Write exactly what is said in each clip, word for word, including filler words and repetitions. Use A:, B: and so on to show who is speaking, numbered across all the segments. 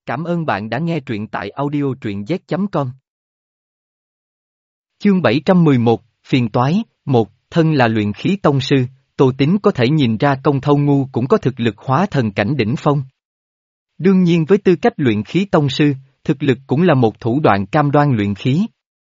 A: Cảm ơn bạn đã nghe truyện tại audio truyện z chấm com. Chương bảy trăm mười một, Phiền toái, một, thân là luyện khí tông sư, Tô Tín có thể nhìn ra Công Thâu Ngu cũng có thực lực hóa thần cảnh đỉnh phong. Đương nhiên với tư cách luyện khí tông sư, thực lực cũng là một thủ đoạn cam đoan luyện khí.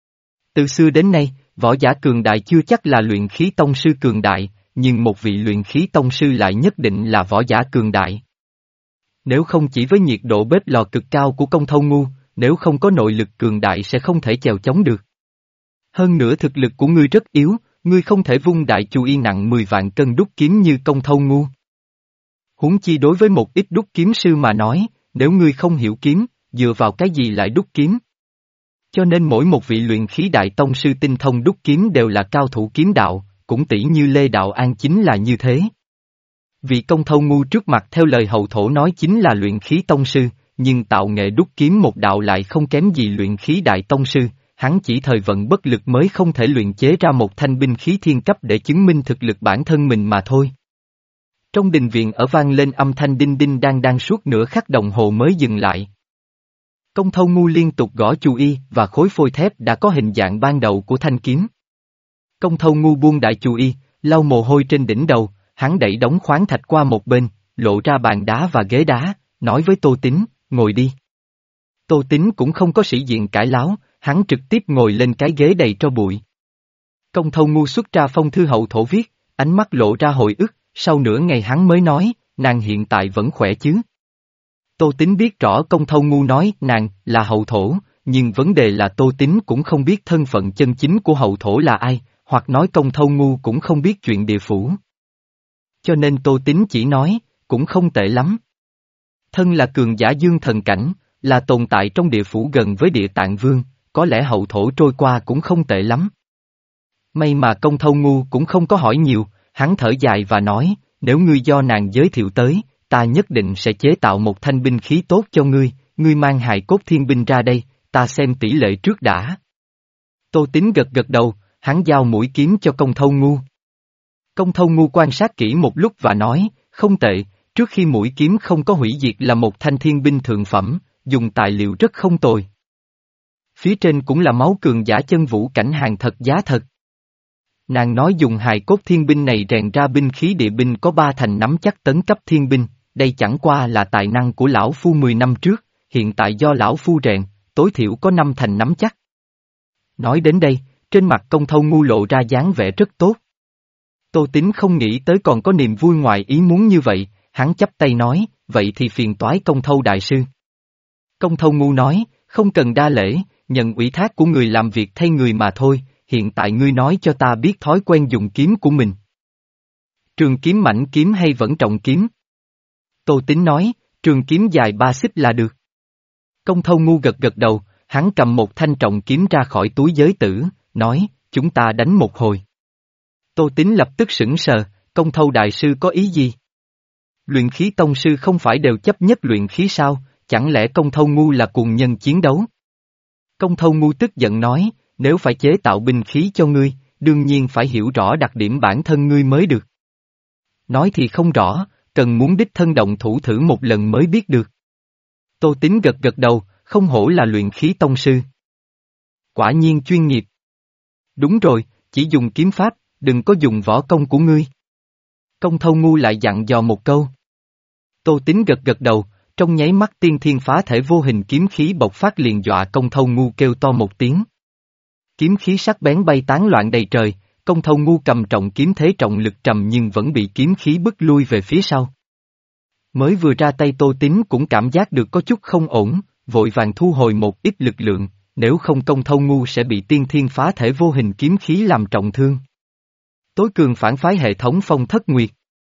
A: Từ xưa đến nay, võ giả cường đại chưa chắc là luyện khí tông sư cường đại, nhưng một vị luyện khí tông sư lại nhất định là võ giả cường đại. Nếu không chỉ với nhiệt độ bếp lò cực cao của Công Thâu Ngu, nếu không có nội lực cường đại sẽ không thể chèo chống được. Hơn nữa thực lực của ngươi rất yếu, ngươi không thể vung đại chu y nặng mười vạn cân đúc kiếm như Công Thâu Ngu. Huống chi đối với một ít đúc kiếm sư mà nói, nếu ngươi không hiểu kiếm, dựa vào cái gì lại đúc kiếm? Cho nên mỗi một vị luyện khí đại tông sư tinh thông đúc kiếm đều là cao thủ kiếm đạo, cũng tỷ như Lê Đạo An chính là như thế. Vị Công Thâu Ngu trước mặt theo lời hậu thổ nói chính là luyện khí tông sư, nhưng tạo nghệ đúc kiếm một đạo lại không kém gì luyện khí đại tông sư, hắn chỉ thời vận bất lực mới không thể luyện chế ra một thanh binh khí thiên cấp để chứng minh thực lực bản thân mình mà thôi. Trong đình viện ở vang lên âm thanh đinh đinh đang đang suốt nửa khắc đồng hồ mới dừng lại. Công Thâu Ngu liên tục gõ chu y và khối phôi thép đã có hình dạng ban đầu của thanh kiếm. Công Thâu Ngu buông đại chu y, lau mồ hôi trên đỉnh đầu, hắn đẩy đống khoáng thạch qua một bên, lộ ra bàn đá và ghế đá, nói với Tô Tín, ngồi đi. Tô Tín cũng không có sĩ diện cãi láo, hắn trực tiếp ngồi lên cái ghế đầy tro bụi. Công Thâu Ngu xuất ra phong thư hậu thổ viết, ánh mắt lộ ra hồi ức, sau nửa ngày hắn mới nói, nàng hiện tại vẫn khỏe chứ. Tô Tín biết rõ Công Thâu Ngu nói nàng là hậu thổ, nhưng vấn đề là Tô Tín cũng không biết thân phận chân chính của hậu thổ là ai, hoặc nói Công Thâu Ngu cũng không biết chuyện địa phủ. Cho nên Tô Tín chỉ nói, cũng không tệ lắm. Thân là cường giả dương thần cảnh, là tồn tại trong địa phủ gần với địa tạng vương, có lẽ hậu thổ trôi qua cũng không tệ lắm. May mà Công Thâu Ngu cũng không có hỏi nhiều, hắn thở dài và nói, nếu ngươi do nàng giới thiệu tới, ta nhất định sẽ chế tạo một thanh binh khí tốt cho ngươi, ngươi mang hài cốt thiên binh ra đây, ta xem tỷ lệ trước đã. Tô Tín gật gật đầu, hắn giao mũi kiếm cho Công Thâu Ngu. Công Thâu Ngu quan sát kỹ một lúc và nói, không tệ, trước khi mũi kiếm không có hủy diệt là một thanh thiên binh thượng phẩm, dùng tài liệu rất không tồi. Phía trên cũng là máu cường giả chân vũ cảnh hàng thật giá thật. Nàng nói dùng hài cốt thiên binh này rèn ra binh khí địa binh có ba thành nắm chắc tấn cấp thiên binh, đây chẳng qua là tài năng của lão phu mười năm trước, hiện tại do lão phu rèn, tối thiểu có năm thành nắm chắc. Nói đến đây, trên mặt Công Thâu Ngu lộ ra dáng vẻ rất tốt. Tô Tín không nghĩ tới còn có niềm vui ngoài ý muốn như vậy, hắn chắp tay nói, vậy thì phiền toái Công Thâu đại sư. Công Thâu Ngu nói, không cần đa lễ, nhận ủy thác của người làm việc thay người mà thôi, hiện tại ngươi nói cho ta biết thói quen dùng kiếm của mình. Trường kiếm mảnh kiếm hay vẫn trọng kiếm? Tô Tín nói, trường kiếm dài ba xích là được. Công Thâu Ngu gật gật đầu, hắn cầm một thanh trọng kiếm ra khỏi túi giới tử, nói, chúng ta đánh một hồi. Tô Tín lập tức sững sờ, Công Thâu đại sư có ý gì? Luyện khí tông sư không phải đều chấp nhất luyện khí sao, chẳng lẽ Công Thâu Ngu là cuồng nhân chiến đấu? Công Thâu Ngu tức giận nói, nếu phải chế tạo binh khí cho ngươi, đương nhiên phải hiểu rõ đặc điểm bản thân ngươi mới được. Nói thì không rõ, cần muốn đích thân động thủ thử một lần mới biết được. Tô Tín gật gật đầu, không hổ là luyện khí tông sư. Quả nhiên chuyên nghiệp. Đúng rồi, chỉ dùng kiếm pháp, đừng có dùng võ công của ngươi. Công Thâu Ngu lại dặn dò một câu. Tô Tín gật gật đầu, trong nháy mắt tiên thiên phá thể vô hình kiếm khí bộc phát liền dọa Công Thâu Ngu kêu to một tiếng. Kiếm khí sắc bén bay tán loạn đầy trời, Công Thâu Ngu cầm trọng kiếm thế trọng lực trầm nhưng vẫn bị kiếm khí bức lui về phía sau. Mới vừa ra tay Tô Tín cũng cảm giác được có chút không ổn, vội vàng thu hồi một ít lực lượng, nếu không Công Thâu Ngu sẽ bị tiên thiên phá thể vô hình kiếm khí làm trọng thương. Tối cường phản phái hệ thống Phong Thất Nguyệt.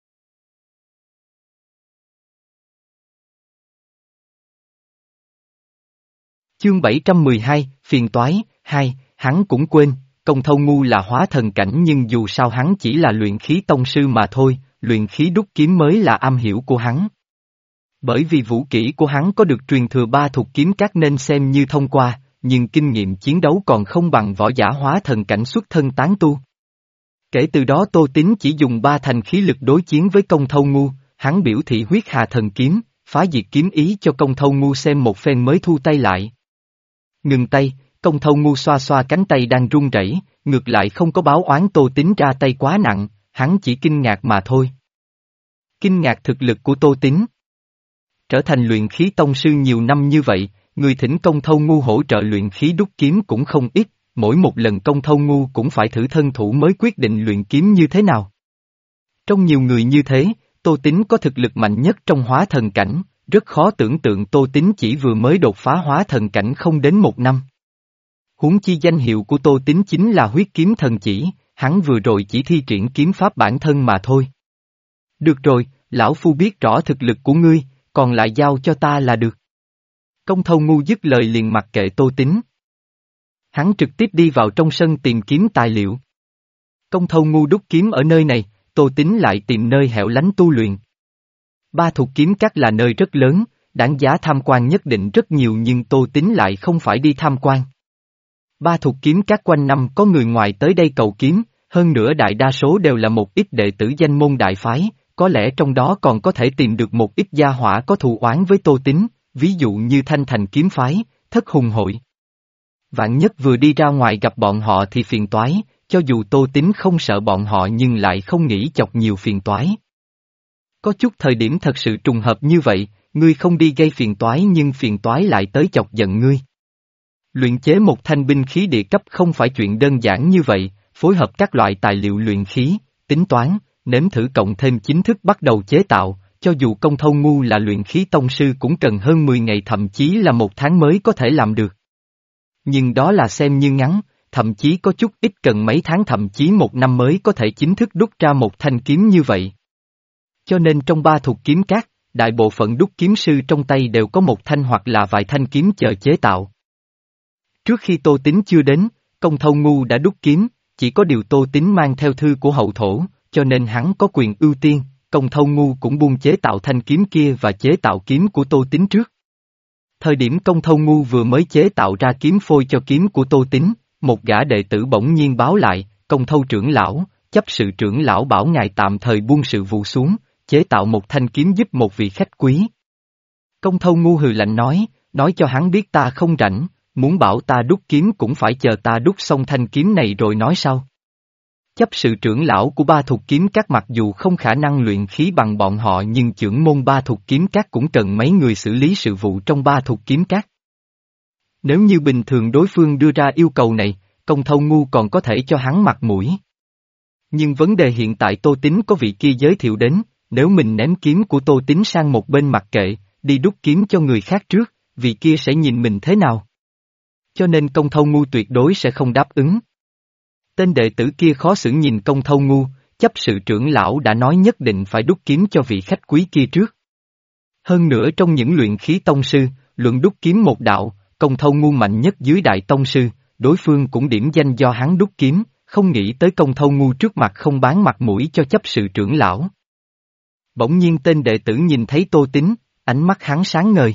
A: Chương bảy trăm mười hai, phiền toái, hai, hắn cũng quên, Công Thâu Ngu là hóa thần cảnh nhưng dù sao hắn chỉ là luyện khí tông sư mà thôi, luyện khí đúc kiếm mới là am hiểu của hắn. Bởi vì vũ kỹ của hắn có được truyền thừa ba thuộc kiếm các nên xem như thông qua, nhưng kinh nghiệm chiến đấu còn không bằng võ giả hóa thần cảnh xuất thân tán tu. Kể từ đó Tô Tín chỉ dùng ba thành khí lực đối chiến với Công Thâu Ngu, hắn biểu thị huyết hà thần kiếm, phá diệt kiếm ý cho Công Thâu Ngu xem một phen mới thu tay lại. Ngừng tay, Công Thâu Ngu xoa xoa cánh tay đang run rẩy, ngược lại không có báo oán Tô Tín ra tay quá nặng, hắn chỉ kinh ngạc mà thôi. Kinh ngạc thực lực của Tô Tín. Trở thành luyện khí tông sư nhiều năm như vậy, người thỉnh Công Thâu Ngu hỗ trợ luyện khí đúc kiếm cũng không ít, mỗi một lần Công Thâu Ngu cũng phải thử thân thủ mới quyết định luyện kiếm như thế nào. Trong nhiều người như thế, Tô Tín có thực lực mạnh nhất trong hóa thần cảnh, rất khó tưởng tượng Tô Tín chỉ vừa mới đột phá hóa thần cảnh không đến một năm. Huống chi danh hiệu của Tô Tín chính là huyết kiếm thần chỉ, hắn vừa rồi chỉ thi triển kiếm pháp bản thân mà thôi. Được rồi, lão phu biết rõ thực lực của ngươi, còn lại giao cho ta là được. Công Thâu Ngu dứt lời liền mặc kệ Tô Tín. Hắn trực tiếp đi vào trong sân tìm kiếm tài liệu. Công Thâu Ngu đúc kiếm ở nơi này, Tô Tín lại tìm nơi hẻo lánh tu luyện. Ba Thục Kiếm Các là nơi rất lớn, đáng giá tham quan nhất định rất nhiều nhưng Tô Tín lại không phải đi tham quan. Ba Thục Kiếm Các quanh năm có người ngoài tới đây cầu kiếm, hơn nữa đại đa số đều là một ít đệ tử danh môn đại phái, có lẽ trong đó còn có thể tìm được một ít gia hỏa có thù oán với Tô Tín, ví dụ như Thanh Thành Kiếm Phái, Thất Hùng Hội. Vạn nhất vừa đi ra ngoài gặp bọn họ thì phiền toái, cho dù Tô Tín không sợ bọn họ nhưng lại không nghĩ chọc nhiều phiền toái. Có chút thời điểm thật sự trùng hợp như vậy, ngươi không đi gây phiền toái nhưng phiền toái lại tới chọc giận ngươi. Luyện chế một thanh binh khí địa cấp không phải chuyện đơn giản như vậy, phối hợp các loại tài liệu luyện khí, tính toán, nếm thử cộng thêm chính thức bắt đầu chế tạo, cho dù Công Thâu Ngu là luyện khí tông sư cũng cần hơn mười ngày thậm chí là một tháng mới có thể làm được. Nhưng đó là xem như ngắn, thậm chí có chút ít cần mấy tháng thậm chí một năm mới có thể chính thức đúc ra một thanh kiếm như vậy. Cho nên trong ba Thục Kiếm Các, đại bộ phận đúc kiếm sư trong tay đều có một thanh hoặc là vài thanh kiếm chờ chế tạo. Trước khi Tô Tín chưa đến, Công Thâu Ngu đã đúc kiếm, chỉ có điều Tô Tín mang theo thư của hậu thổ, cho nên hắn có quyền ưu tiên, Công Thâu Ngu cũng buông chế tạo thanh kiếm kia và chế tạo kiếm của Tô Tín trước. Thời điểm Công Thâu Ngu vừa mới chế tạo ra kiếm phôi cho kiếm của Tô Tín, một gã đệ tử bỗng nhiên báo lại, Công Thâu trưởng lão, chấp sự trưởng lão bảo ngài tạm thời buông sự vụ xuống, chế tạo một thanh kiếm giúp một vị khách quý. Công Thâu Ngu hừ lạnh nói, nói cho hắn biết ta không rảnh, muốn bảo ta đúc kiếm cũng phải chờ ta đúc xong thanh kiếm này rồi nói sau. Chấp sự trưởng lão của ba Thục Kiếm Các mặc dù không khả năng luyện khí bằng bọn họ nhưng trưởng môn ba Thục Kiếm Các cũng cần mấy người xử lý sự vụ trong ba Thục Kiếm Các. Nếu như bình thường đối phương đưa ra yêu cầu này, Công Thâu Ngu còn có thể cho hắn mặt mũi. Nhưng vấn đề hiện tại Tô Tín có vị kia giới thiệu đến, nếu mình ném kiếm của Tô Tín sang một bên mặc kệ, đi đúc kiếm cho người khác trước, vị kia sẽ nhìn mình thế nào? Cho nên Công Thâu Ngu tuyệt đối sẽ không đáp ứng. Tên đệ tử kia khó xử nhìn Công Thâu Ngu, chấp sự trưởng lão đã nói nhất định phải đúc kiếm cho vị khách quý kia trước. Hơn nữa trong những luyện khí tông sư, luận đúc kiếm một đạo, Công Thâu Ngu mạnh nhất dưới đại tông sư, đối phương cũng điểm danh do hắn đúc kiếm, không nghĩ tới Công Thâu Ngu trước mặt không bán mặt mũi cho chấp sự trưởng lão. Bỗng nhiên tên đệ tử nhìn thấy Tô Tín, ánh mắt hắn sáng ngời.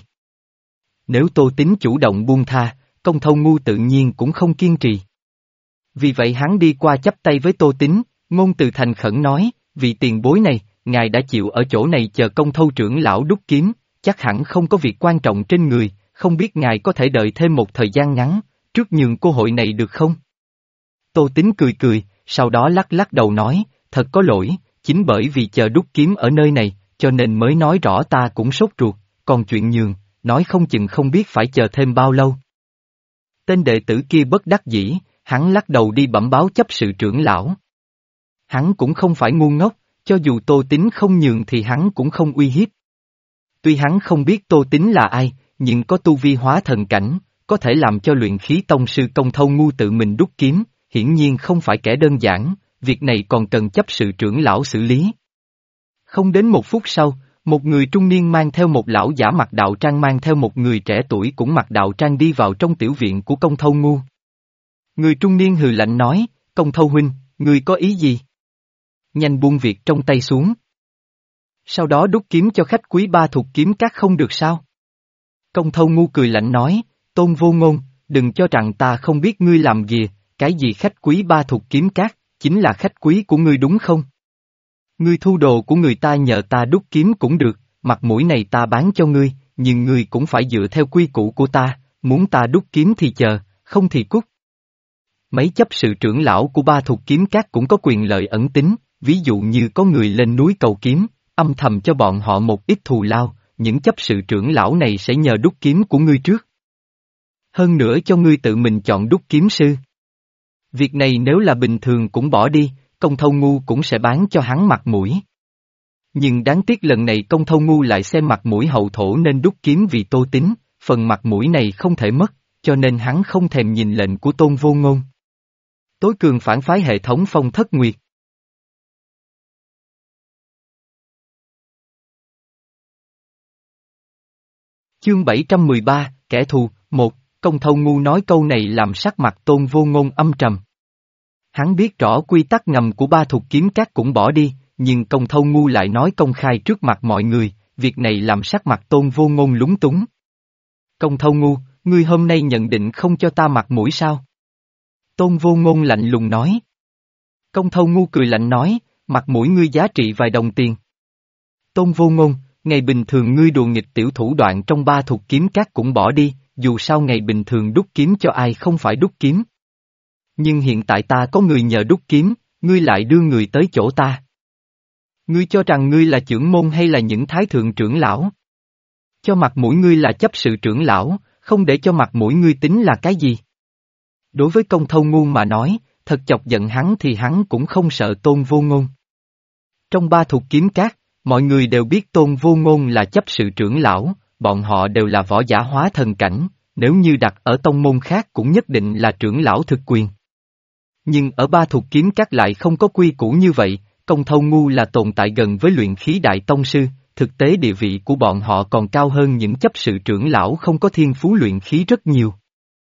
A: Nếu Tô Tín chủ động buông tha, Công Thâu Ngu tự nhiên cũng không kiên trì. Vì vậy hắn đi qua chắp tay với Tô Tín, ngôn từ thành khẩn nói, vị tiền bối này, ngài đã chịu ở chỗ này chờ Công Thâu trưởng lão đúc kiếm, chắc hẳn không có việc quan trọng trên người, không biết ngài có thể đợi thêm một thời gian ngắn, trước nhường cơ hội này được không? Tô Tín cười cười, sau đó lắc lắc đầu nói, thật có lỗi, chính bởi vì chờ đúc kiếm ở nơi này, cho nên mới nói rõ ta cũng sốt ruột, còn chuyện nhường, nói không chừng không biết phải chờ thêm bao lâu. Tên đệ tử kia bất đắc dĩ, hắn lắc đầu đi bẩm báo chấp sự trưởng lão. Hắn cũng không phải ngu ngốc, cho dù Tô Tín không nhường thì hắn cũng không uy hiếp. Tuy hắn không biết Tô Tín là ai, nhưng có tu vi hóa thần cảnh, có thể làm cho luyện khí tông sư Công Thâu Ngu tự mình đúc kiếm, hiển nhiên không phải kẻ đơn giản, việc này còn cần chấp sự trưởng lão xử lý. Không đến một phút sau, một người trung niên mang theo một lão giả mặc đạo trang mang theo một người trẻ tuổi cũng mặc đạo trang đi vào trong tiểu viện của Công Thâu Ngu. Người trung niên hừ lạnh nói, Công Thâu huynh, ngươi có ý gì? Nhanh buông việc trong tay xuống. Sau đó đúc kiếm cho khách quý ba Thục Kiếm Các không được sao? Công Thâu Ngu cười lạnh nói, Tôn Vô Ngôn, đừng cho rằng ta không biết ngươi làm gì, cái gì khách quý ba Thục Kiếm Các, chính là khách quý của ngươi đúng không? Ngươi thu đồ của người ta nhờ ta đúc kiếm cũng được, mặt mũi này ta bán cho ngươi, nhưng ngươi cũng phải dựa theo quy củ của ta, muốn ta đúc kiếm thì chờ, không thì cút. Mấy chấp sự trưởng lão của ba thuộc kiếm các cũng có quyền lợi ẩn tính, ví dụ như có người lên núi cầu kiếm, âm thầm cho bọn họ một ít thù lao, những chấp sự trưởng lão này sẽ nhờ đúc kiếm của ngươi trước. Hơn nữa cho ngươi tự mình chọn đúc kiếm sư. Việc này nếu là bình thường cũng bỏ đi, Công Thâu Ngu cũng sẽ bán cho hắn mặt mũi. Nhưng đáng tiếc lần này Công Thâu Ngu lại xem mặt mũi hậu thổ nên đúc kiếm vì Tô Tín, phần mặt mũi này không thể mất, cho nên hắn không thèm nhìn lệnh của Tôn Vô Ngôn. Tối cường phản phái hệ thống Phong Thất Nguyệt. Chương bảy trăm mười ba, Kẻ thù, một, Công Thâu Ngu nói câu này làm sắc mặt Tôn Vô Ngôn âm trầm. Hắn biết rõ quy tắc ngầm của ba thuộc kiếm các cũng bỏ đi, nhưng Công Thâu Ngu lại nói công khai trước mặt mọi người, việc này làm sắc mặt Tôn Vô Ngôn lúng túng. Công Thâu Ngu, ngươi hôm nay nhận định không cho ta mặt mũi sao? Tôn Vô Ngôn lạnh lùng nói. Công Thâu Ngu cười lạnh nói, mặt mũi ngươi giá trị vài đồng tiền. Tôn Vô Ngôn, ngày bình thường ngươi đùa nghịch tiểu thủ đoạn trong ba thuộc kiếm các cũng bỏ đi, dù sao ngày bình thường đúc kiếm cho ai không phải đúc kiếm. Nhưng hiện tại ta có người nhờ đúc kiếm, ngươi lại đưa người tới chỗ ta. Ngươi cho rằng ngươi là trưởng môn hay là những thái thượng trưởng lão? Cho mặt mũi ngươi là chấp sự trưởng lão, không để cho mặt mũi ngươi tính là cái gì? Đối với Công Thâu Ngu mà nói, thật chọc giận hắn thì hắn cũng không sợ Tôn Vô Ngôn. Trong ba thuộc kiếm các, mọi người đều biết Tôn Vô Ngôn là chấp sự trưởng lão, bọn họ đều là võ giả hóa thần cảnh, nếu như đặt ở tông môn khác cũng nhất định là trưởng lão thực quyền. Nhưng ở ba thuộc kiếm các lại không có quy củ như vậy, Công Thâu Ngu là tồn tại gần với luyện khí đại tông sư, thực tế địa vị của bọn họ còn cao hơn những chấp sự trưởng lão không có thiên phú luyện khí rất nhiều.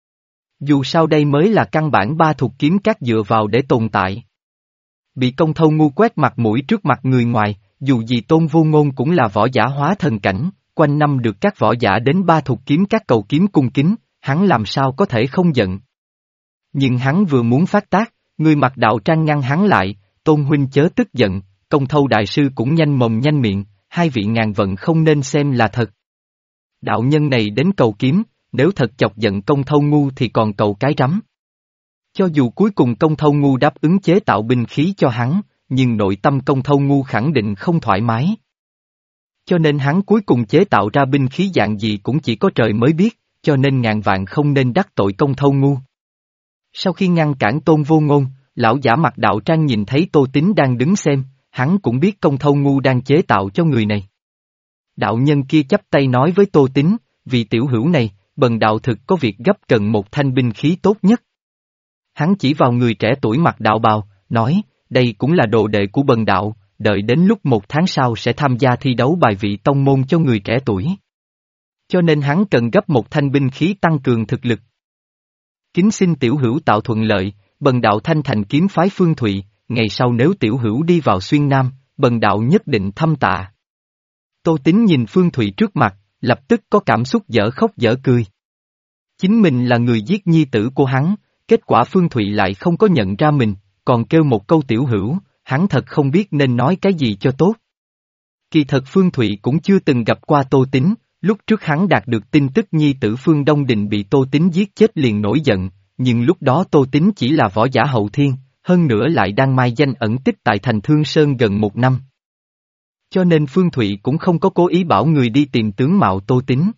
A: Dù sao đây mới là căn bản ba thuộc kiếm các dựa vào để tồn tại. Bị Công Thâu Ngu quét mặt mũi trước mặt người ngoài, dù gì Tôn Vô Ngôn cũng là võ giả hóa thần cảnh, quanh năm được các võ giả đến ba thuộc kiếm các cầu kiếm cung kính, hắn làm sao có thể không giận. Nhưng hắn vừa muốn phát tác, người mặc đạo trang ngăn hắn lại, Tôn huynh chớ tức giận, Công Thâu đại sư cũng nhanh mồm nhanh miệng, hai vị ngàn vận không nên xem là thật. Đạo nhân này đến cầu kiếm, nếu thật chọc giận Công Thâu Ngu thì còn cầu cái rắm. Cho dù cuối cùng Công Thâu Ngu đáp ứng chế tạo binh khí cho hắn, nhưng nội tâm Công Thâu Ngu khẳng định không thoải mái. Cho nên hắn cuối cùng chế tạo ra binh khí dạng gì cũng chỉ có trời mới biết, cho nên ngàn vạn không nên đắc tội Công Thâu Ngu. Sau khi ngăn cản Tôn Vô Ngôn, lão giả mặc đạo trang nhìn thấy Tô Tín đang đứng xem, hắn cũng biết Công Thâu Ngu đang chế tạo cho người này. Đạo nhân kia chắp tay nói với Tô Tín, vì tiểu hữu này, bần đạo thực có việc gấp cần một thanh binh khí tốt nhất. Hắn chỉ vào người trẻ tuổi mặc đạo bào, nói, đây cũng là đồ đệ của bần đạo, đợi đến lúc một tháng sau sẽ tham gia thi đấu bài vị tông môn cho người trẻ tuổi. Cho nên hắn cần gấp một thanh binh khí tăng cường thực lực. Kính xin tiểu hữu tạo thuận lợi, bần đạo thanh thành kiếm phái Phương Thụy, ngày sau nếu tiểu hữu đi vào Xuyên Nam, bần đạo nhất định thăm tạ. Tô Tín nhìn Phương Thụy trước mặt, lập tức có cảm xúc dở khóc dở cười. Chính mình là người giết nhi tử của hắn, kết quả Phương Thụy lại không có nhận ra mình, còn kêu một câu tiểu hữu, hắn thật không biết nên nói cái gì cho tốt. Kỳ thật Phương Thụy cũng chưa từng gặp qua Tô Tín, lúc trước hắn đạt được tin tức nhi tử Phương Đông Đình bị Tô Tín giết chết liền nổi giận, nhưng lúc đó Tô Tín chỉ là võ giả hậu thiên, hơn nữa lại đang mai danh ẩn tích tại thành Thương Sơn gần một năm. Cho nên Phương Thụy cũng không có cố ý bảo người đi tìm tướng mạo Tô Tín.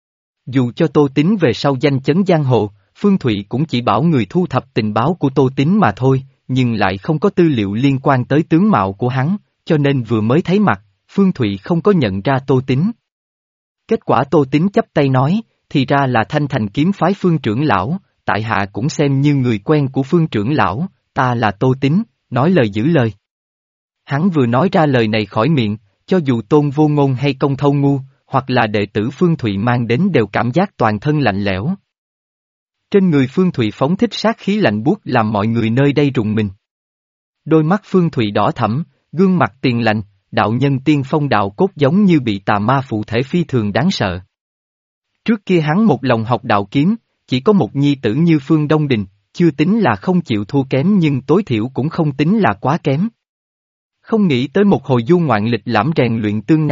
A: Dù cho Tô Tín về sau danh chấn giang hồ, Phương Thụy cũng chỉ bảo người thu thập tình báo của Tô Tín mà thôi, nhưng lại không có tư liệu liên quan tới tướng mạo của hắn, cho nên vừa mới thấy mặt, Phương Thụy không có nhận ra Tô Tín. Kết quả Tô Tín chắp tay nói, thì ra là Thanh Thành kiếm phái Phương trưởng lão, tại hạ cũng xem như người quen của Phương trưởng lão, ta là Tô Tín, nói lời giữ lời. Hắn vừa nói ra lời này khỏi miệng, cho dù Tôn Vô Ngôn hay Công Thâu Ngu, hoặc là đệ tử Phương Thụy mang đến đều cảm giác toàn thân lạnh lẽo. Trên người Phương Thụy phóng thích sát khí lạnh buốt làm mọi người nơi đây rùng mình. Đôi mắt Phương Thụy đỏ thẫm, gương mặt tiền lạnh, đạo nhân tiên phong đạo cốt giống như bị tà ma phụ thể phi thường đáng sợ. Trước kia hắn một lòng học đạo kiếm, chỉ có một nhi tử như Phương Đông Đình, chưa tính là không chịu thua kém nhưng tối thiểu cũng không tính là quá kém. Không nghĩ tới một hồi du ngoạn lịch lãm rèn luyện tương na,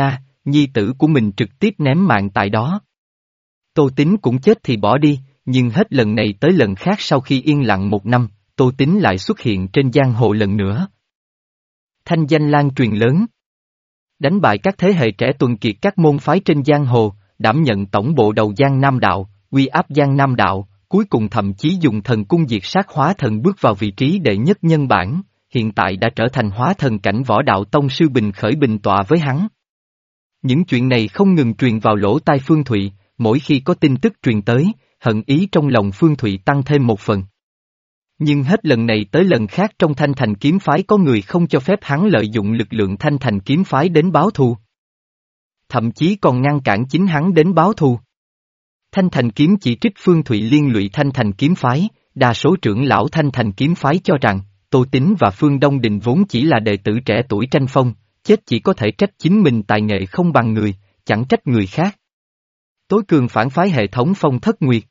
A: nhi tử của mình trực tiếp ném mạng tại đó. Tô Tín cũng chết thì bỏ đi, nhưng hết lần này tới lần khác sau khi yên lặng một năm, Tô Tín lại xuất hiện trên giang hồ lần nữa. Thanh danh lan truyền lớn. Đánh bại các thế hệ trẻ tuần kiệt các môn phái trên giang hồ, đảm nhận tổng bộ đầu Giang Nam Đạo, uy áp Giang Nam Đạo, cuối cùng thậm chí dùng thần cung diệt sát hóa thần bước vào vị trí đệ nhất nhân bản, hiện tại đã trở thành hóa thần cảnh võ đạo tông sư bình khởi bình tọa với hắn. Những chuyện này không ngừng truyền vào lỗ tai Phương Thụy, mỗi khi có tin tức truyền tới, hận ý trong lòng Phương Thụy tăng thêm một phần. Nhưng hết lần này tới lần khác trong Thanh Thành kiếm phái có người không cho phép hắn lợi dụng lực lượng Thanh Thành kiếm phái đến báo thù. Thậm chí còn ngăn cản chính hắn đến báo thù. Thanh Thành kiếm chỉ trích Phương Thụy liên lụy Thanh Thành kiếm phái, đa số trưởng lão Thanh Thành kiếm phái cho rằng, Tô Tín và Phương Đông Đình vốn chỉ là đệ tử trẻ tuổi tranh phong, chết chỉ có thể trách chính mình tài nghệ không bằng người, chẳng trách người khác. Tối cường phản phái hệ thống Phong Thất Nguyệt.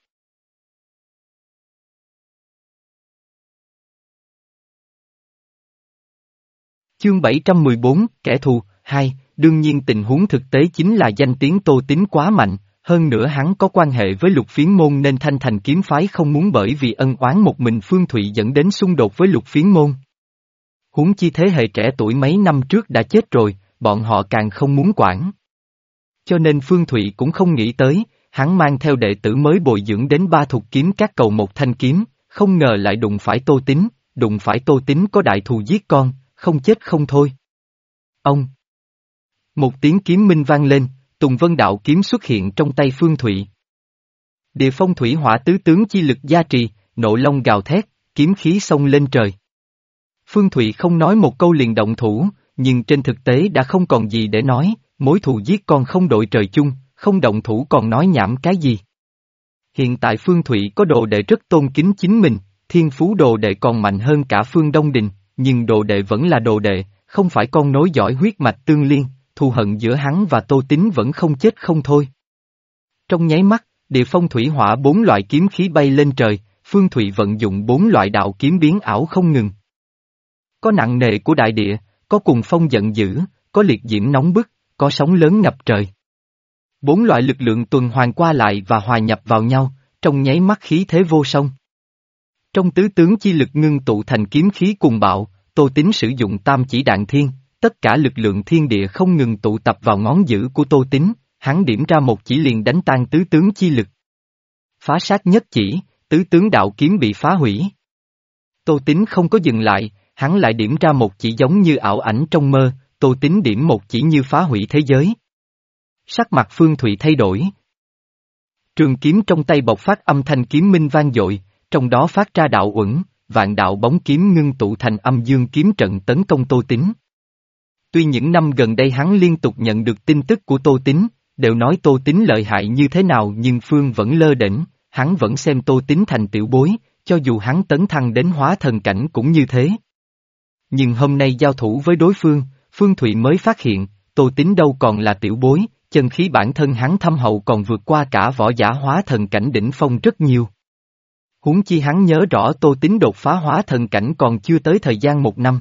A: Chương bảy trăm mười bốn, kẻ thù, hai, đương nhiên tình huống thực tế chính là danh tiếng Tô Tín quá mạnh, hơn nữa hắn có quan hệ với Lục Phiến Môn nên Thanh Thành kiếm phái không muốn bởi vì ân oán một mình Phương Thụy dẫn đến xung đột với Lục Phiến Môn. Huống chi thế hệ trẻ tuổi mấy năm trước đã chết rồi, bọn họ càng không muốn quản. Cho nên Phương Thụy cũng không nghĩ tới, hắn mang theo đệ tử mới bồi dưỡng đến ba thục kiếm các cầu một thanh kiếm, không ngờ lại đụng phải Tô Tín, đụng phải Tô Tín có đại thù giết con, không chết không thôi. Ông! Một tiếng kiếm minh vang lên, Tùng Vân Đạo kiếm xuất hiện trong tay Phương Thụy. Địa phong thủy hỏa tứ tướng chi lực gia trì, nộ long gào thét, kiếm khí xông lên trời. Phương Thụy không nói một câu liền động thủ, nhưng trên thực tế đã không còn gì để nói, mối thù giết con không đội trời chung, không động thủ còn nói nhảm cái gì. Hiện tại Phương Thụy có đồ đệ rất tôn kính chính mình, thiên phú đồ đệ còn mạnh hơn cả Phương Đông Đình, nhưng đồ đệ vẫn là đồ đệ, không phải con nối dõi huyết mạch tương liên, thù hận giữa hắn và Tô Tín vẫn không chết không thôi. Trong nháy mắt, địa phong thủy hỏa bốn loại kiếm khí bay lên trời, Phương Thụy vận dụng bốn loại đạo kiếm biến ảo không ngừng. Có nặng nề của đại địa, có cùng phong giận dữ, có liệt diễm nóng bức, có sóng lớn ngập trời. Bốn loại lực lượng tuần hoàn qua lại và hòa nhập vào nhau, trong nháy mắt khí thế vô song. Trong tứ tướng chi lực ngưng tụ thành kiếm khí cùng bạo, Tô Tín sử dụng tam chỉ đạn thiên, tất cả lực lượng thiên địa không ngừng tụ tập vào ngón giữ của Tô Tín, hắn điểm ra một chỉ liền đánh tan tứ tướng chi lực. Phá sát nhất chỉ, tứ tướng đạo kiếm bị phá hủy. Tô Tín không có dừng lại, hắn lại điểm ra một chỉ giống như ảo ảnh trong mơ, Tô Tín điểm một chỉ như phá hủy thế giới. Sắc mặt Phương Thụy thay đổi. Trường kiếm trong tay bộc phát âm thanh kiếm minh vang dội, trong đó phát ra đạo uẩn, vạn đạo bóng kiếm ngưng tụ thành âm dương kiếm trận tấn công Tô Tín. Tuy những năm gần đây hắn liên tục nhận được tin tức của Tô Tín, đều nói Tô Tín lợi hại như thế nào nhưng Phương vẫn lơ đễnh, hắn vẫn xem Tô Tín thành tiểu bối, cho dù hắn tấn thăng đến hóa thần cảnh cũng như thế. Nhưng hôm nay giao thủ với đối phương, Phương Thụy mới phát hiện, Tô Tín đâu còn là tiểu bối, chân khí bản thân hắn thâm hậu còn vượt qua cả võ giả hóa thần cảnh đỉnh phong rất nhiều. Huống chi hắn nhớ rõ Tô Tín đột phá hóa thần cảnh còn chưa tới thời gian một năm.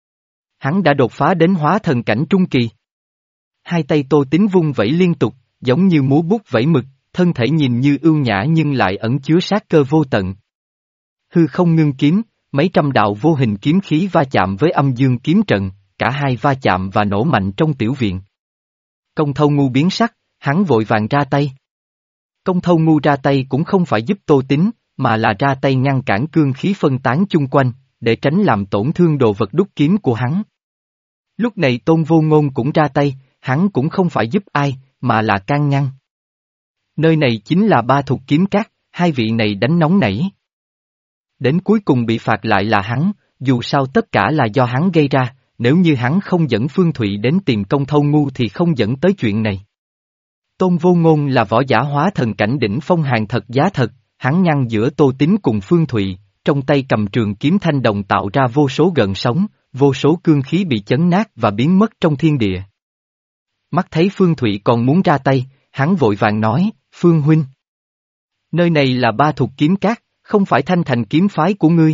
A: Hắn đã đột phá đến hóa thần cảnh trung kỳ. Hai tay Tô Tín vung vẩy liên tục, giống như múa bút vẩy mực, thân thể nhìn như ưu nhã nhưng lại ẩn chứa sát cơ vô tận. Hư không ngưng kiếm, mấy trăm đạo vô hình kiếm khí va chạm với âm dương kiếm trận, cả hai va chạm và nổ mạnh trong tiểu viện. Công Thâu Ngu biến sắc, hắn vội vàng ra tay. Công Thâu Ngu ra tay cũng không phải giúp Tô Tín, mà là ra tay ngăn cản cương khí phân tán chung quanh, để tránh làm tổn thương đồ vật đúc kiếm của hắn. Lúc này Tôn Vô Ngôn cũng ra tay, hắn cũng không phải giúp ai, mà là can ngăn. Nơi này chính là ba thục kiếm các, hai vị này đánh nóng nảy. Đến cuối cùng bị phạt lại là hắn, dù sao tất cả là do hắn gây ra, nếu như hắn không dẫn Phương Thụy đến tìm Công Thâu Ngu thì không dẫn tới chuyện này. Tôn Vô Ngôn là võ giả hóa thần cảnh đỉnh phong hàng thật giá thật, hắn ngăn giữa Tô Tín cùng Phương Thụy, trong tay cầm trường kiếm thanh đồng tạo ra vô số gợn sóng, vô số cương khí bị chấn nát và biến mất trong thiên địa. Mắt thấy Phương Thụy còn muốn ra tay, hắn vội vàng nói, Phương huynh. Nơi này là ba thục kiếm các, không phải Thanh Thành kiếm phái của ngươi.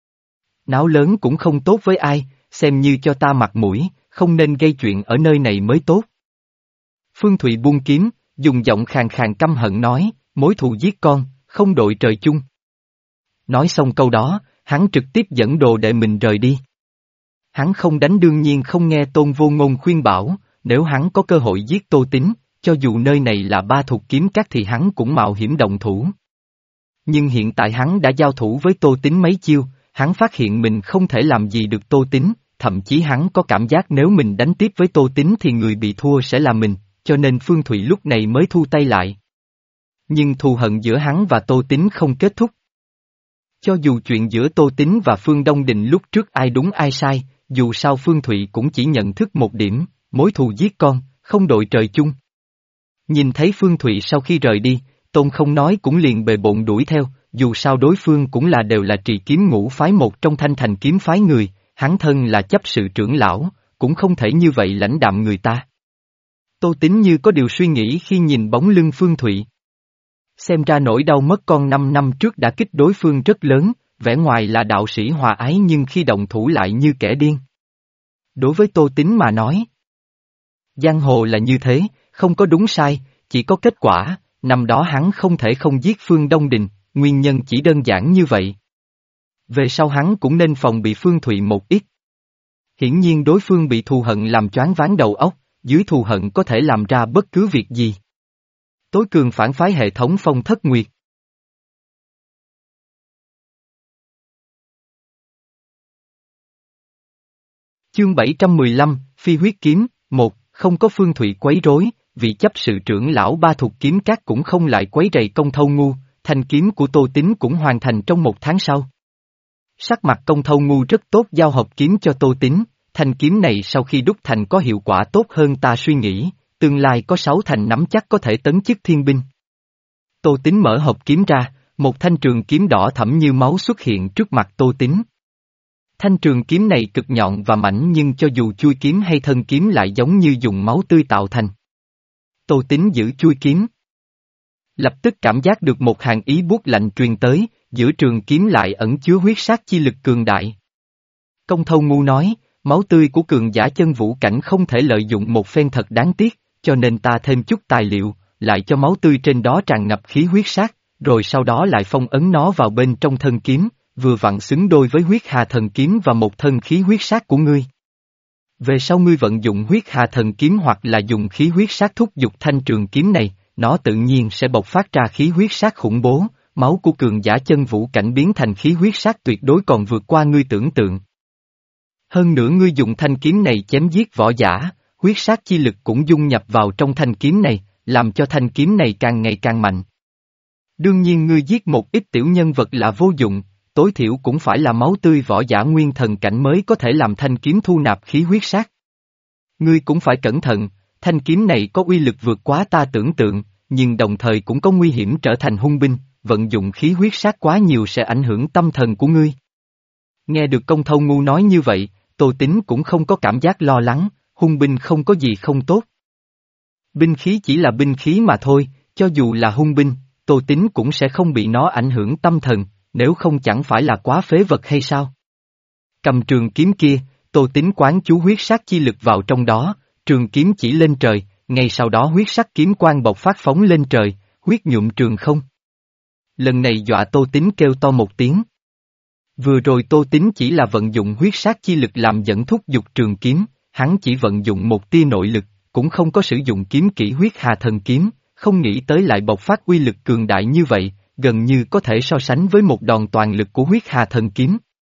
A: Náo lớn cũng không tốt với ai, xem như cho ta mặt mũi, không nên gây chuyện ở nơi này mới tốt. Phương Thụy buông kiếm, dùng giọng khàn khàn căm hận nói, mối thù giết con, không đội trời chung. Nói xong câu đó, hắn trực tiếp dẫn đồ đệ mình rời đi. Hắn không đánh đương nhiên không nghe Tôn Vô Ngôn khuyên bảo, nếu hắn có cơ hội giết Tô Tín, cho dù nơi này là ba thục kiếm các thì hắn cũng mạo hiểm động thủ. Nhưng hiện tại hắn đã giao thủ với Tô Tín mấy chiêu, hắn phát hiện mình không thể làm gì được Tô Tín, thậm chí hắn có cảm giác nếu mình đánh tiếp với Tô Tín thì người bị thua sẽ là mình, cho nên Phương Thụy lúc này mới thu tay lại. Nhưng thù hận giữa hắn và Tô Tín không kết thúc. Cho dù chuyện giữa Tô Tín và Phương Đông Đình lúc trước ai đúng ai sai, dù sao Phương Thụy cũng chỉ nhận thức một điểm, mối thù giết con, không đội trời chung. Nhìn thấy Phương Thụy sau khi rời đi, Tôn không nói cũng liền bề bộn đuổi theo, dù sao đối phương cũng là đều là trì kiếm ngũ phái một trong thanh thành kiếm phái người, hắn thân là chấp sự trưởng lão, cũng không thể như vậy lãnh đạm người ta. Tô Tín như có điều suy nghĩ khi nhìn bóng lưng Phương Thụy. Xem ra nỗi đau mất con năm năm trước đã kích đối phương rất lớn, vẻ ngoài là đạo sĩ hòa ái nhưng khi động thủ lại như kẻ điên. Đối với Tô Tín mà nói, giang hồ là như thế, không có đúng sai, chỉ có kết quả, năm đó hắn không thể không giết Phương Đông Đình, nguyên nhân chỉ đơn giản như vậy. Về sau hắn cũng nên phòng bị Phương Thụy một ít. Hiển nhiên đối phương bị thù hận làm choáng váng đầu óc, dưới thù hận có thể làm ra bất cứ việc gì. Tối cường phản phái hệ thống Phong Thất Nguyệt. Chương bảy trăm mười lăm, Phi huyết kiếm, một, không có Phương Thụy quấy rối, vị chấp sự trưởng lão ba thục kiếm các cũng không lại quấy rầy Công Thâu Ngu, thanh kiếm của Tô Tín cũng hoàn thành trong một tháng sau. Sắc mặt Công Thâu Ngu rất tốt giao hộp kiếm cho Tô Tín, thanh kiếm này sau khi đúc thành có hiệu quả tốt hơn ta suy nghĩ, tương lai có sáu thành nắm chắc có thể tấn chức thiên binh. Tô Tín mở hộp kiếm ra, một thanh trường kiếm đỏ thẫm như máu xuất hiện trước mặt Tô Tín. Thanh trường kiếm này cực nhọn và mảnh nhưng cho dù chui kiếm hay thân kiếm lại giống như dùng máu tươi tạo thành. Tô Tín giữ chui kiếm. Lập tức cảm giác được một hàng ý buốt lạnh truyền tới, giữa trường kiếm lại ẩn chứa huyết sát chi lực cường đại. Công Thâu Ngu nói, máu tươi của cường giả chân vũ cảnh không thể lợi dụng một phen thật đáng tiếc, cho nên ta thêm chút tài liệu, lại cho máu tươi trên đó tràn ngập khí huyết sát, rồi sau đó lại phong ấn nó vào bên trong thân kiếm, vừa vặn xứng đôi với huyết hà thần kiếm và một thân khí huyết sát của ngươi. Về sau ngươi vận dụng huyết hà thần kiếm hoặc là dùng khí huyết sát thúc giục thanh trường kiếm này, nó tự nhiên sẽ bộc phát ra khí huyết sát khủng bố, máu của cường giả chân vũ cảnh biến thành khí huyết sát tuyệt đối còn vượt qua ngươi tưởng tượng. Hơn nữa ngươi dùng thanh kiếm này chém giết võ giả, huyết sát chi lực cũng dung nhập vào trong thanh kiếm này, làm cho thanh kiếm này càng ngày càng mạnh. Đương nhiên ngươi giết một ít tiểu nhân vật là vô dụng, tối thiểu cũng phải là máu tươi võ giả nguyên thần cảnh mới có thể làm thanh kiếm thu nạp khí huyết sát. Ngươi cũng phải cẩn thận, thanh kiếm này có uy lực vượt quá ta tưởng tượng, nhưng đồng thời cũng có nguy hiểm trở thành hung binh, vận dụng khí huyết sát quá nhiều sẽ ảnh hưởng tâm thần của ngươi. Nghe được Công Thâu Ngu nói như vậy, Tô Tín cũng không có cảm giác lo lắng, hung binh không có gì không tốt. Binh khí chỉ là binh khí mà thôi, cho dù là hung binh, Tô Tín cũng sẽ không bị nó ảnh hưởng tâm thần, nếu không chẳng phải là quá phế vật hay sao? Cầm trường kiếm kia, Tô Tín quán chú huyết sát chi lực vào trong đó, trường kiếm chỉ lên trời, ngay sau đó huyết sắc kiếm quang bộc phát phóng lên trời, huyết nhuộm trường không. Lần này dọa Tô Tín kêu to một tiếng. Vừa rồi Tô Tín chỉ là vận dụng huyết sát chi lực làm dẫn thúc giục trường kiếm, hắn chỉ vận dụng một tia nội lực, cũng không có sử dụng kiếm kỹ huyết hà thần kiếm, không nghĩ tới lại bộc phát uy lực cường đại như vậy, gần như có thể so sánh với một đòn toàn lực của huyết hà thần kiếm.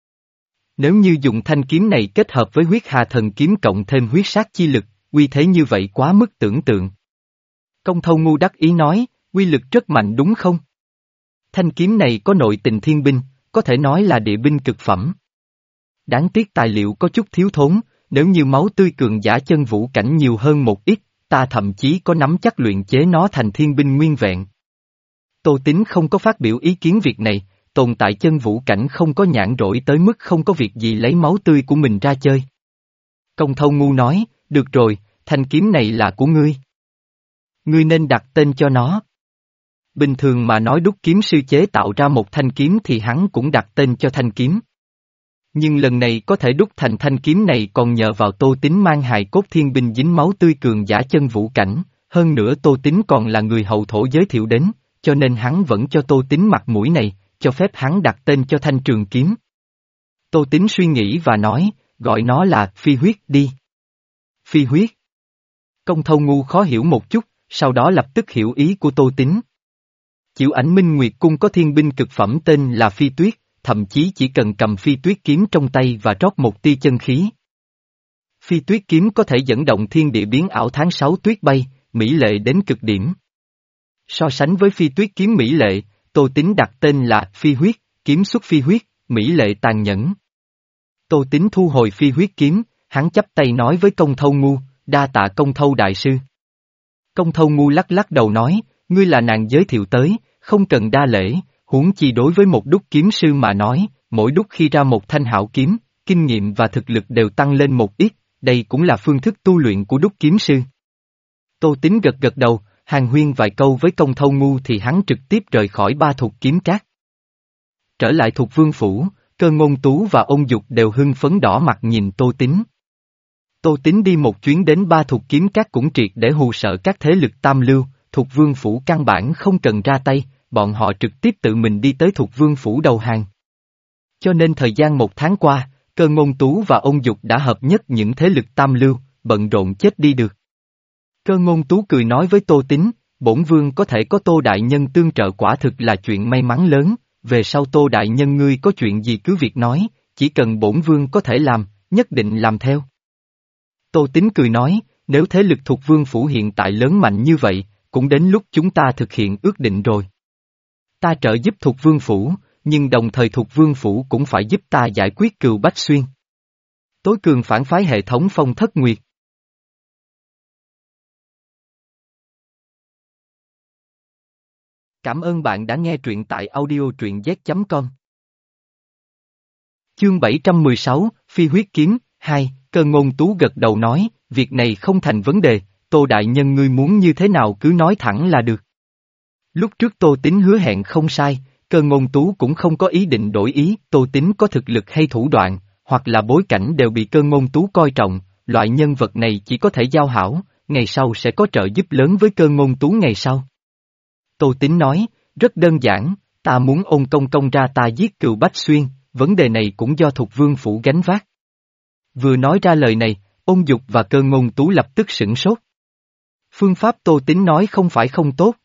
A: Nếu như dùng thanh kiếm này kết hợp với huyết hà thần kiếm cộng thêm huyết sát chi lực, uy thế như vậy quá mức tưởng tượng. Công Thâu Ngu đắc ý nói, uy lực rất mạnh đúng không? Thanh kiếm này có nội tình thiên binh, có thể nói là địa binh cực phẩm. Đáng tiếc tài liệu có chút thiếu thốn, nếu như máu tươi cường giả chân vũ cảnh nhiều hơn một ít, ta thậm chí có nắm chắc luyện chế nó thành thiên binh nguyên vẹn. Tô Tín không có phát biểu ý kiến việc này, tồn tại chân vũ cảnh không có nhãn rỗi tới mức không có việc gì lấy máu tươi của mình ra chơi. Công Thâu Ngu nói, được rồi, thanh kiếm này là của ngươi. Ngươi nên đặt tên cho nó. Bình thường mà nói đúc kiếm sư chế tạo ra một thanh kiếm thì hắn cũng đặt tên cho thanh kiếm. Nhưng lần này có thể đúc thành thanh kiếm này còn nhờ vào Tô Tín mang hài cốt thiên binh dính máu tươi cường giả chân vũ cảnh, hơn nữa Tô Tín còn là người hậu thổ giới thiệu đến, cho nên hắn vẫn cho Tô Tín mặt mũi này, cho phép hắn đặt tên cho thanh trường kiếm. Tô Tín suy nghĩ và nói, gọi nó là phi huyết đi. Phi huyết. Công Thâu Ngu khó hiểu một chút, sau đó lập tức hiểu ý của Tô Tín. Chiểu Ảnh Minh Nguyệt Cung có thiên binh cực phẩm tên là phi tuyết, thậm chí chỉ cần cầm phi tuyết kiếm trong tay và trót một tia chân khí. Phi tuyết kiếm có thể dẫn động thiên địa biến ảo tháng sáu tuyết bay, mỹ lệ đến cực điểm. So sánh với phi tuyết kiếm mỹ lệ, Tô Tín đặt tên là phi huyết, kiếm xuất phi huyết, mỹ lệ tàn nhẫn. Tô Tín thu hồi phi huyết kiếm, hắn chắp tay nói với Công Thâu Ngu, đa tạ Công Thâu đại sư. Công Thâu Ngu lắc lắc đầu nói, ngươi là nàng giới thiệu tới, không cần đa lễ, huống chi đối với một đúc kiếm sư mà nói, mỗi đúc khi ra một thanh hảo kiếm, kinh nghiệm và thực lực đều tăng lên một ít, đây cũng là phương thức tu luyện của đúc kiếm sư. Tô Tín gật gật đầu, hàn huyên vài câu với Công Thâu Ngu thì hắn trực tiếp rời khỏi Ba Thục Kiếm Các. Trở lại Thục Vương Phủ, Cơ Ngôn Tú và Ôn Dục đều hưng phấn đỏ mặt nhìn Tô Tín. Tô Tín đi một chuyến đến Ba Thục Kiếm Các cũng triệt để hù sợ các thế lực tam lưu, Thục Vương Phủ căn bản không cần ra tay, bọn họ trực tiếp tự mình đi tới Thục Vương Phủ đầu hàng. Cho nên thời gian một tháng qua, Cơ Ngôn Tú và Ôn Dục đã hợp nhất những thế lực tam lưu, bận rộn chết đi được. Cơ Ngôn Tú cười nói với Tô Tín, bổn vương có thể có Tô đại nhân tương trợ quả thực là chuyện may mắn lớn, về sau Tô đại nhân ngươi có chuyện gì cứ việc nói, chỉ cần bổn vương có thể làm, nhất định làm theo. Tô Tín cười nói, nếu thế lực Thục Vương Phủ hiện tại lớn mạnh như vậy, cũng đến lúc chúng ta thực hiện ước định rồi. Ta trợ giúp Thục Vương Phủ, nhưng đồng thời Thục Vương Phủ cũng phải giúp ta giải quyết Cừu Bách Xuyên. Tối cường phản phái hệ thống Phong Thất Nguyệt. Cảm ơn bạn đã nghe truyện tại audio truyện z chấm com. Chương bảy trăm mười sáu, Phi huyết kiếm, hai, Cơ Ngôn Tú gật đầu nói, việc này không thành vấn đề, Tô đại nhân ngươi muốn như thế nào cứ nói thẳng là được. Lúc trước Tô Tín hứa hẹn không sai, Cơ Ngôn Tú cũng không có ý định đổi ý, Tô Tín có thực lực hay thủ đoạn, hoặc là bối cảnh đều bị Cơ Ngôn Tú coi trọng, loại nhân vật này chỉ có thể giao hảo, ngày sau sẽ có trợ giúp lớn với Cơ Ngôn Tú ngày sau. Tô Tín nói, rất đơn giản, ta muốn Ôn công công ra ta giết Cừu Bách Xuyên, vấn đề này cũng do Thục Vương Phủ gánh vác. Vừa nói ra lời này, Ôn Dục và Cơ Ngôn Tú lập tức sửng sốt. Phương pháp Tô Tín nói không phải không tốt,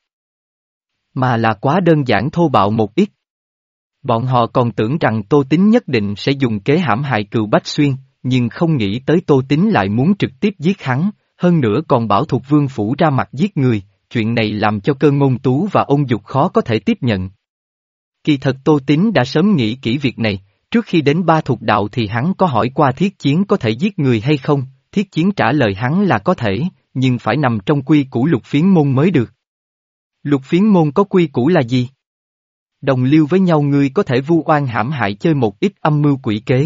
A: mà là quá đơn giản thô bạo một ít. Bọn họ còn tưởng rằng Tô Tín nhất định sẽ dùng kế hãm hại Cừu Bách Xuyên, nhưng không nghĩ tới Tô Tín lại muốn trực tiếp giết hắn, hơn nữa còn bảo Thục Vương Phủ ra mặt giết người, chuyện này làm cho Cơ Ngôn Tú và Ôn Dục khó có thể tiếp nhận. Kỳ thật Tô Tín đã sớm nghĩ kỹ việc này, trước khi đến Ba Thục Đạo thì hắn có hỏi qua Thiết Chiến có thể giết người hay không, Thiết Chiến trả lời hắn là có thể, nhưng phải nằm trong quy củ Lục Phiến Môn mới được. Lục Phiến Môn có quy củ là gì? Đồng liêu với nhau ngươi có thể vu oan hãm hại chơi một ít âm mưu quỷ kế.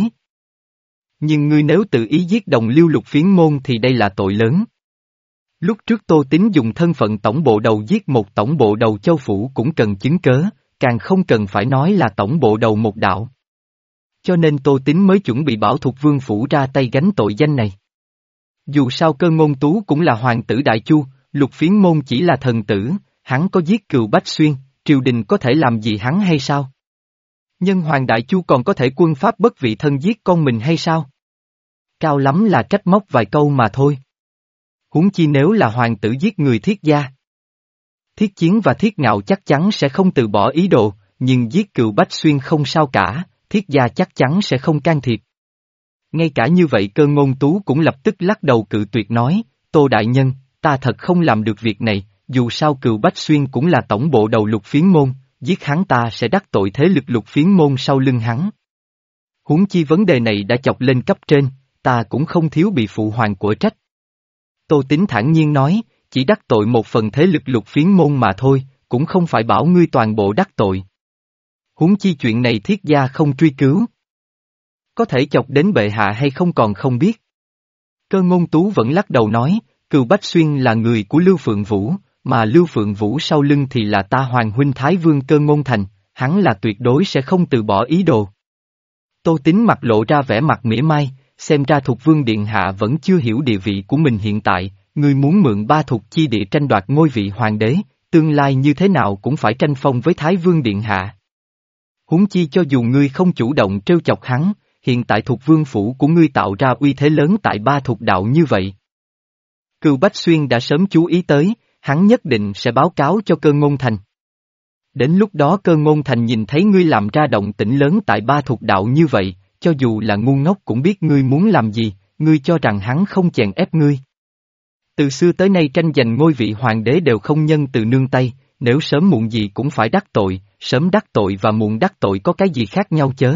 A: Nhưng ngươi nếu tự ý giết đồng liêu Lục Phiến Môn thì đây là tội lớn. Lúc trước Tô Tín dùng thân phận tổng bộ đầu giết một tổng bộ đầu châu phủ cũng cần chứng cớ, càng không cần phải nói là tổng bộ đầu một đạo. Cho nên Tô Tín mới chuẩn bị bảo Thục Vương Phủ ra tay gánh tội danh này. Dù sao Cơ Ngôn Tú cũng là hoàng tử Đại Chu, Lục Phiến Môn chỉ là thần tử, hắn có giết Cừu Bách Xuyên, triều đình có thể làm gì hắn hay sao? Nhân hoàng Đại Chu còn có thể quân pháp bất vị thân giết con mình hay sao? Cao lắm là trách móc vài câu mà thôi. Huống chi nếu là hoàng tử giết người Thiết gia. Thiết Chiến và Thiết Ngạo chắc chắn sẽ không từ bỏ ý đồ, nhưng giết Cừu Bách Xuyên không sao cả, Thiết gia chắc chắn sẽ không can thiệp. Ngay cả như vậy Cơ Ngôn Tú cũng lập tức lắc đầu cự tuyệt nói, Tô đại nhân, ta thật không làm được việc này, dù sao Cừu Bách Xuyên cũng là tổng bộ đầu Lục Phiến Môn, giết hắn ta sẽ đắc tội thế lực Lục Phiến Môn sau lưng hắn. Huống chi vấn đề này đã chọc lên cấp trên, ta cũng không thiếu bị phụ hoàng của trách. Tô Tín thản nhiên nói, chỉ đắc tội một phần thế lực Lục Phiến Môn mà thôi, cũng không phải bảo ngươi toàn bộ đắc tội. Huống chi chuyện này Thiết gia không truy cứu. Có thể chọc đến bệ hạ hay không còn không biết. Cơ Ngôn Tú vẫn lắc đầu nói, Cừu Bách Xuyên là người của Lưu Phượng Vũ, mà Lưu Phượng Vũ sau lưng thì là ta Hoàng huynh Thái Vương Cơ Ngôn Thành, hắn là tuyệt đối sẽ không từ bỏ ý đồ. Tô Tín mặt lộ ra vẻ mặt mỉa mai, xem ra Thục Vương Điện Hạ vẫn chưa hiểu địa vị của mình hiện tại, ngươi muốn mượn ba thục chi địa tranh đoạt ngôi vị hoàng đế, tương lai như thế nào cũng phải tranh phong với Thái Vương Điện Hạ. Huống chi cho dù ngươi không chủ động trêu chọc hắn, hiện tại Thục Vương Phủ của ngươi tạo ra uy thế lớn tại ba thục đạo như vậy. Cừu Bách Xuyên đã sớm chú ý tới, hắn nhất định sẽ báo cáo cho Cơ Ngôn Thành. Đến lúc đó Cơ Ngôn Thành nhìn thấy ngươi làm ra động tĩnh lớn tại ba thục đạo như vậy, cho dù là ngu ngốc cũng biết ngươi muốn làm gì, ngươi cho rằng hắn không chèn ép ngươi. Từ xưa tới nay tranh giành ngôi vị hoàng đế đều không nhân từ nương tay, nếu sớm muộn gì cũng phải đắc tội, sớm đắc tội và muộn đắc tội có cái gì khác nhau chớ.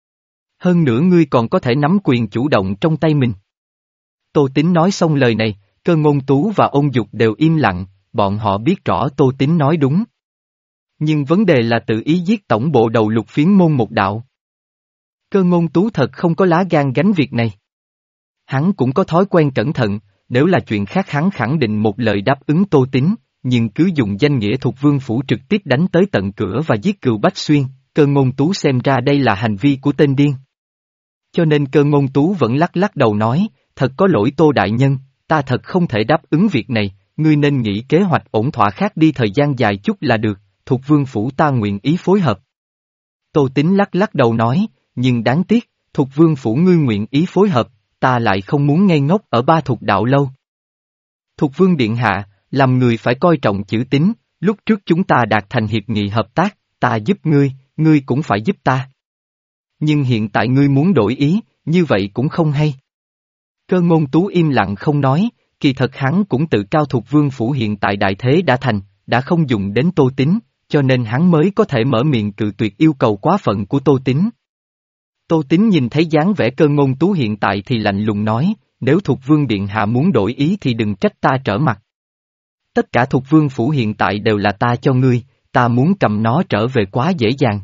A: Hơn nữa ngươi còn có thể nắm quyền chủ động trong tay mình. Tô Tín nói xong lời này, Cơ Ngôn Tú và Ôn Dục đều im lặng, bọn họ biết rõ Tô Tín nói đúng. Nhưng vấn đề là tự ý giết tổng bộ đầu Lục Phiến môn một đạo. Cơ Ngôn Tú thật không có lá gan gánh việc này. Hắn cũng có thói quen cẩn thận, nếu là chuyện khác hắn khẳng định một lời đáp ứng Tô Tín, nhưng cứ dùng danh nghĩa Thục Vương Phủ trực tiếp đánh tới tận cửa và giết Cừu Bách Xuyên, Cơ Ngôn Tú xem ra đây là hành vi của tên điên. Cho nên Cơ Ngôn Tú vẫn lắc lắc đầu nói, thật có lỗi Tô Đại Nhân, ta thật không thể đáp ứng việc này, ngươi nên nghĩ kế hoạch ổn thỏa khác đi thời gian dài chút là được, Thục Vương Phủ ta nguyện ý phối hợp. Tô Tín lắc lắc đầu nói, nhưng đáng tiếc, Thục Vương Phủ ngươi nguyện ý phối hợp, ta lại không muốn ngây ngốc ở ba thục đạo lâu. Thục Vương Điện Hạ, làm người phải coi trọng chữ tín, lúc trước chúng ta đạt thành hiệp nghị hợp tác, ta giúp ngươi, ngươi cũng phải giúp ta. Nhưng hiện tại ngươi muốn đổi ý, như vậy cũng không hay. Cơ Ngôn Tú im lặng không nói, kỳ thật hắn cũng tự cao Thục Vương Phủ hiện tại đại thế đã thành, đã không dùng đến Tô Tín, cho nên hắn mới có thể mở miệng cự tuyệt yêu cầu quá phận của Tô Tín. Tô Tín nhìn thấy dáng vẻ Cơ Ngôn Tú hiện tại thì lạnh lùng nói, nếu Thục Vương Điện Hạ muốn đổi ý thì đừng trách ta trở mặt. Tất cả Thục Vương Phủ hiện tại đều là ta cho ngươi, ta muốn cầm nó trở về quá dễ dàng.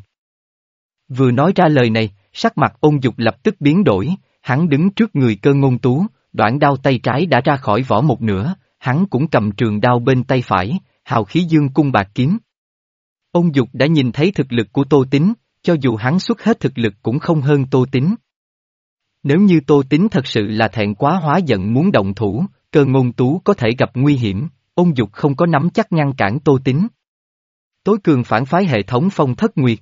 A: Vừa nói ra lời này, sắc mặt Ôn Dục lập tức biến đổi, hắn đứng trước người Cơ Ngôn Tú, đoạn đao tay trái đã ra khỏi vỏ một nửa, hắn cũng cầm trường đao bên tay phải, hào khí dương cung bạc kiếm. Ôn Dục đã nhìn thấy thực lực của Tô Tín, cho dù hắn xuất hết thực lực cũng không hơn Tô Tín. Nếu như Tô Tín thật sự là thẹn quá hóa giận muốn động thủ, Cơ Ngôn Tú có thể gặp nguy hiểm, Ôn Dục không có nắm chắc ngăn cản Tô Tín. Tối cường phản phái hệ thống Phong Thất Nguyệt.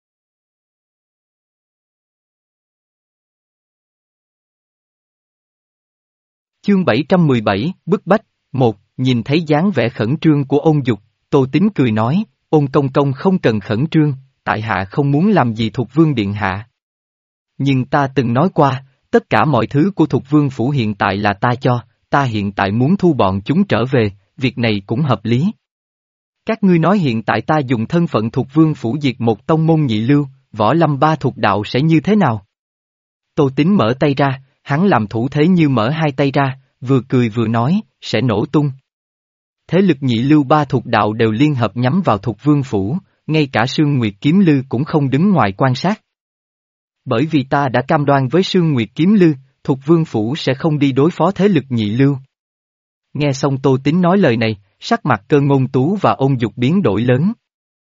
A: Chương bảy trăm mười bảy, bức bách, một, nhìn thấy dáng vẻ khẩn trương của Ôn Dục, Tô Tín cười nói, Ôn công công không cần khẩn trương, tại hạ không muốn làm gì Thục Vương Điện Hạ. Nhưng ta từng nói qua, tất cả mọi thứ của Thục Vương Phủ hiện tại là ta cho, ta hiện tại muốn thu bọn chúng trở về, việc này cũng hợp lý. Các ngươi nói hiện tại ta dùng thân phận Thục Vương Phủ diệt một tông môn nhị lưu, võ lâm ba thục đạo sẽ như thế nào? Tô Tín mở tay ra, hắn làm thủ thế như mở hai tay ra, vừa cười vừa nói, sẽ nổ tung. Thế lực nhị lưu ba thục đạo đều liên hợp nhắm vào Thục Vương Phủ, ngay cả Sương Nguyệt Kiếm Lư cũng không đứng ngoài quan sát. Bởi vì ta đã cam đoan với Sương Nguyệt Kiếm Lư, Thục Vương Phủ sẽ không đi đối phó thế lực nhị lưu. Nghe xong Tô Tín nói lời này, sắc mặt Cơ Ngôn Tú và Ôn Dục biến đổi lớn.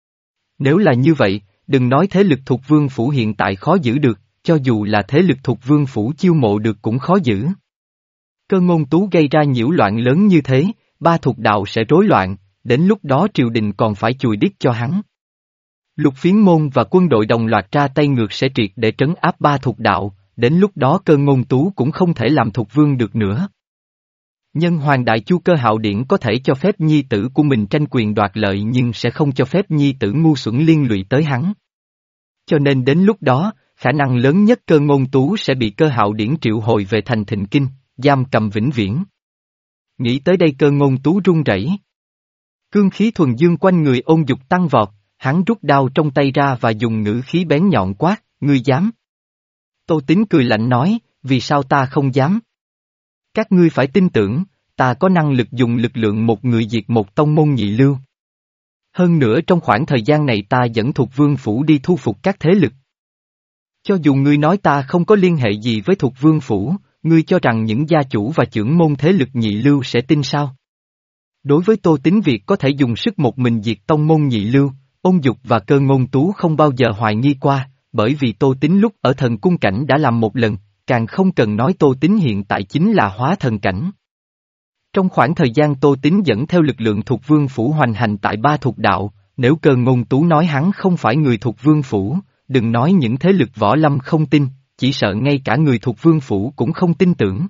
A: Nếu là như vậy, đừng nói thế lực Thục Vương Phủ hiện tại khó giữ được, cho dù là thế lực Thục Vương Phủ chiêu mộ được cũng khó giữ. Cơ Ngôn Tú gây ra nhiễu loạn lớn như thế, ba thục đạo sẽ rối loạn, đến lúc đó triều đình còn phải chùi đít cho hắn. Lục Phiến môn và quân đội đồng loạt ra tay ngược sẽ triệt để trấn áp ba thục đạo, đến lúc đó Cơ Ngôn Tú cũng không thể làm thục vương được nữa. Nhân Hoàng Đại Chu Cơ Hạo Điển có thể cho phép nhi tử của mình tranh quyền đoạt lợi nhưng sẽ không cho phép nhi tử ngu xuẩn liên lụy tới hắn. Cho nên đến lúc đó, khả năng lớn nhất Cơ Ngôn Tú sẽ bị Cơ Hạo Điển triệu hồi về thành Thịnh Kinh, giam cầm vĩnh viễn. Nghĩ tới đây Cơ Ngôn Tú run rẩy. Cương khí thuần dương quanh người Ôn Dục tăng vọt, hắn rút đao trong tay ra và dùng ngữ khí bén nhọn quát, ngươi dám. Tô Tín cười lạnh nói, vì sao ta không dám? Các ngươi phải tin tưởng, ta có năng lực dùng lực lượng một người diệt một tông môn nhị lưu. Hơn nữa trong khoảng thời gian này ta dẫn Thục Vương Phủ đi thu phục các thế lực. Cho dù ngươi nói ta không có liên hệ gì với Thục Vương Phủ, ngươi cho rằng những gia chủ và trưởng môn thế lực nhị lưu sẽ tin sao? Đối với Tô Tín việc có thể dùng sức một mình diệt tông môn nhị lưu, Ôn Dục và Cơ Ngôn Tú không bao giờ hoài nghi qua, bởi vì Tô Tín lúc ở thần cung cảnh đã làm một lần, càng không cần nói Tô Tín hiện tại chính là hóa thần cảnh. Trong khoảng thời gian Tô Tín dẫn theo lực lượng thuộc vương phủ hoành hành tại ba thuộc đạo, nếu Cơ Ngôn Tú nói hắn không phải người thuộc vương phủ, đừng nói những thế lực võ lâm không tin, chỉ sợ ngay cả người thuộc vương phủ cũng không tin tưởng.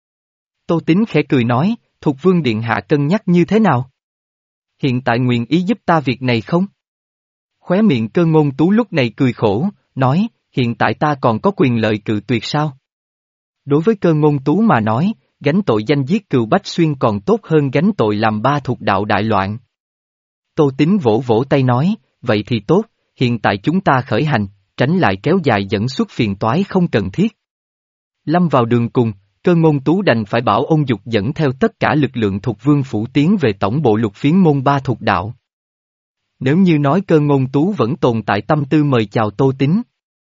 A: Tô Tín khẽ cười nói, thuộc vương điện hạ cân nhắc như thế nào? Hiện tại nguyện ý giúp ta việc này không? Khóe miệng Cơ Ngôn Tú lúc này cười khổ, nói, hiện tại ta còn có quyền lợi cự tuyệt sao? Đối với Cơ Ngôn Tú mà nói, gánh tội danh giết Cừu Bách Xuyên còn tốt hơn gánh tội làm ba thuộc đạo đại loạn. Tô Tín vỗ vỗ tay nói, vậy thì tốt, hiện tại chúng ta khởi hành, tránh lại kéo dài dẫn xuất phiền toái không cần thiết. Lâm vào đường cùng, Cơ Ngôn Tú đành phải bảo Ôn Dục dẫn theo tất cả lực lượng thuộc vương phủ tiến về tổng bộ Lục Phiến môn ba thuộc đạo. Nếu như nói Cơ Ngôn Tú vẫn tồn tại tâm tư mời chào Tô Tín.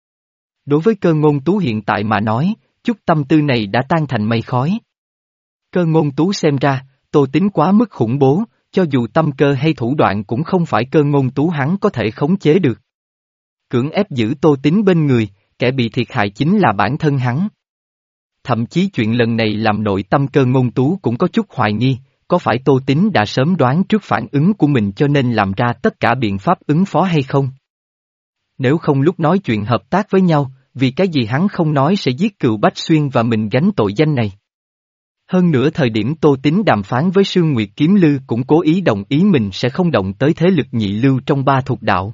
A: Đối với Cơ Ngôn Tú hiện tại mà nói, chút tâm tư này đã tan thành mây khói. Cơ Ngôn Tú xem ra, Tô Tín quá mức khủng bố, cho dù tâm cơ hay thủ đoạn cũng không phải Cơ Ngôn Tú hắn có thể khống chế được. Cưỡng ép giữ Tô Tín bên người, kẻ bị thiệt hại chính là bản thân hắn. Thậm chí chuyện lần này làm nội tâm Cơ Ngôn Tú cũng có chút hoài nghi, có phải Tô Tín đã sớm đoán trước phản ứng của mình cho nên làm ra tất cả biện pháp ứng phó hay không? Nếu không lúc nói chuyện hợp tác với nhau, vì cái gì hắn không nói sẽ giết Cừu Bách Xuyên và mình gánh tội danh này? Hơn nữa thời điểm Tô Tín đàm phán với Sương Nguyệt Kiếm Lư cũng cố ý đồng ý mình sẽ không động tới thế lực nhị lưu trong ba thuộc đạo.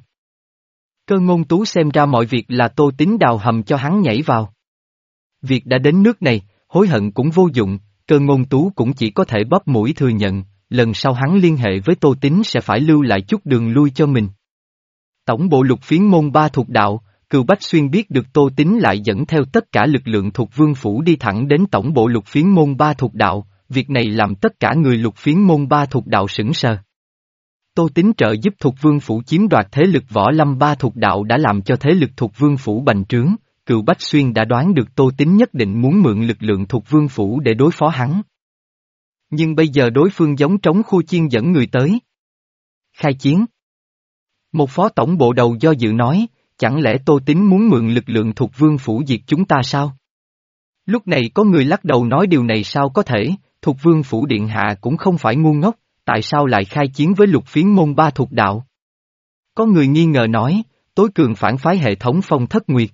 A: Cơ Ngôn Tú xem ra mọi việc là Tô Tín đào hầm cho hắn nhảy vào. Việc đã đến nước này, hối hận cũng vô dụng, Cơ Ngôn Tú cũng chỉ có thể bóp mũi thừa nhận, lần sau hắn liên hệ với Tô Tín sẽ phải lưu lại chút đường lui cho mình. Tổng bộ Lục Phiến môn ba thuộc đạo, Cừu Bách Xuyên biết được Tô Tín lại dẫn theo tất cả lực lượng thuộc vương phủ đi thẳng đến tổng bộ Lục Phiến môn ba thuộc đạo, việc này làm tất cả người Lục Phiến môn ba thuộc đạo sững sờ. Tô Tín trợ giúp thuộc vương phủ chiếm đoạt thế lực võ lâm ba thuộc đạo đã làm cho thế lực thuộc vương phủ bành trướng, Cừu Bách Xuyên đã đoán được Tô Tín nhất định muốn mượn lực lượng thuộc vương phủ để đối phó hắn. Nhưng bây giờ đối phương giống trống khu chiên dẫn người tới. Khai chiến. Một phó tổng bộ đầu do dự nói, chẳng lẽ Tô Tín muốn mượn lực lượng thuộc vương phủ diệt chúng ta sao? Lúc này có người lắc đầu nói điều này sao có thể, thuộc vương phủ điện hạ cũng không phải ngu ngốc, tại sao lại khai chiến với Lục Phiến môn ba thuộc đạo? Có người nghi ngờ nói, tối cường phản phái hệ thống Phong Thất Nguyệt.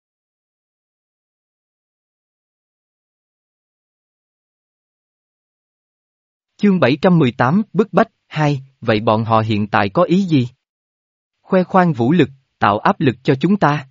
A: Chương bảy trăm mười tám, bức bách, hai, vậy bọn họ hiện tại có ý gì? Khoe khoang vũ lực, tạo áp lực cho chúng ta.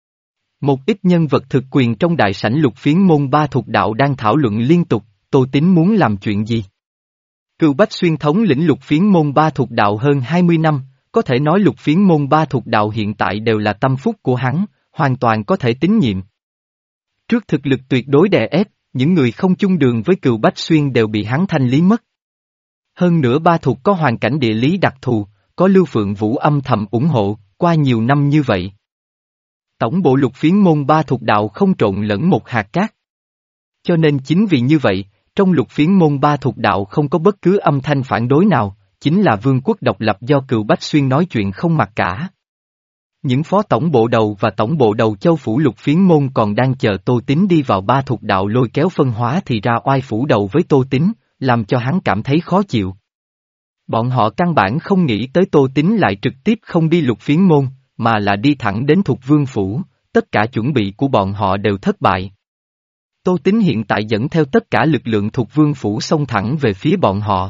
A: Một ít nhân vật thực quyền trong đại sảnh Lục Phiến môn ba thuộc đạo đang thảo luận liên tục, Tô Tín muốn làm chuyện gì? Cừu Bách Xuyên thống lĩnh Lục Phiến môn ba thuộc đạo hơn hai mươi năm, có thể nói Lục Phiến môn ba thuộc đạo hiện tại đều là tâm phúc của hắn, hoàn toàn có thể tín nhiệm. Trước thực lực tuyệt đối đè ép, những người không chung đường với Cừu Bách Xuyên đều bị hắn thanh lý mất. Hơn nữa ba thuộc có hoàn cảnh địa lý đặc thù, có Lưu Phượng Vũ âm thầm ủng hộ, qua nhiều năm như vậy. Tổng bộ Lục Phiến môn ba thuộc đạo không trộn lẫn một hạt cát. Cho nên chính vì như vậy, trong Lục Phiến môn ba thuộc đạo không có bất cứ âm thanh phản đối nào, chính là vương quốc độc lập do Cừu Bách Xuyên nói chuyện không mặc cả. Những phó tổng bộ đầu và tổng bộ đầu châu phủ Lục Phiến môn còn đang chờ Tô Tín đi vào ba thuộc đạo lôi kéo phân hóa thì ra oai phủ đầu với Tô Tín, làm cho hắn cảm thấy khó chịu. Bọn họ căn bản không nghĩ tới Tô Tín lại trực tiếp không đi Lục Phiến môn, mà là đi thẳng đến thuộc vương phủ, tất cả chuẩn bị của bọn họ đều thất bại. Tô Tín hiện tại dẫn theo tất cả lực lượng thuộc vương phủ xông thẳng về phía bọn họ.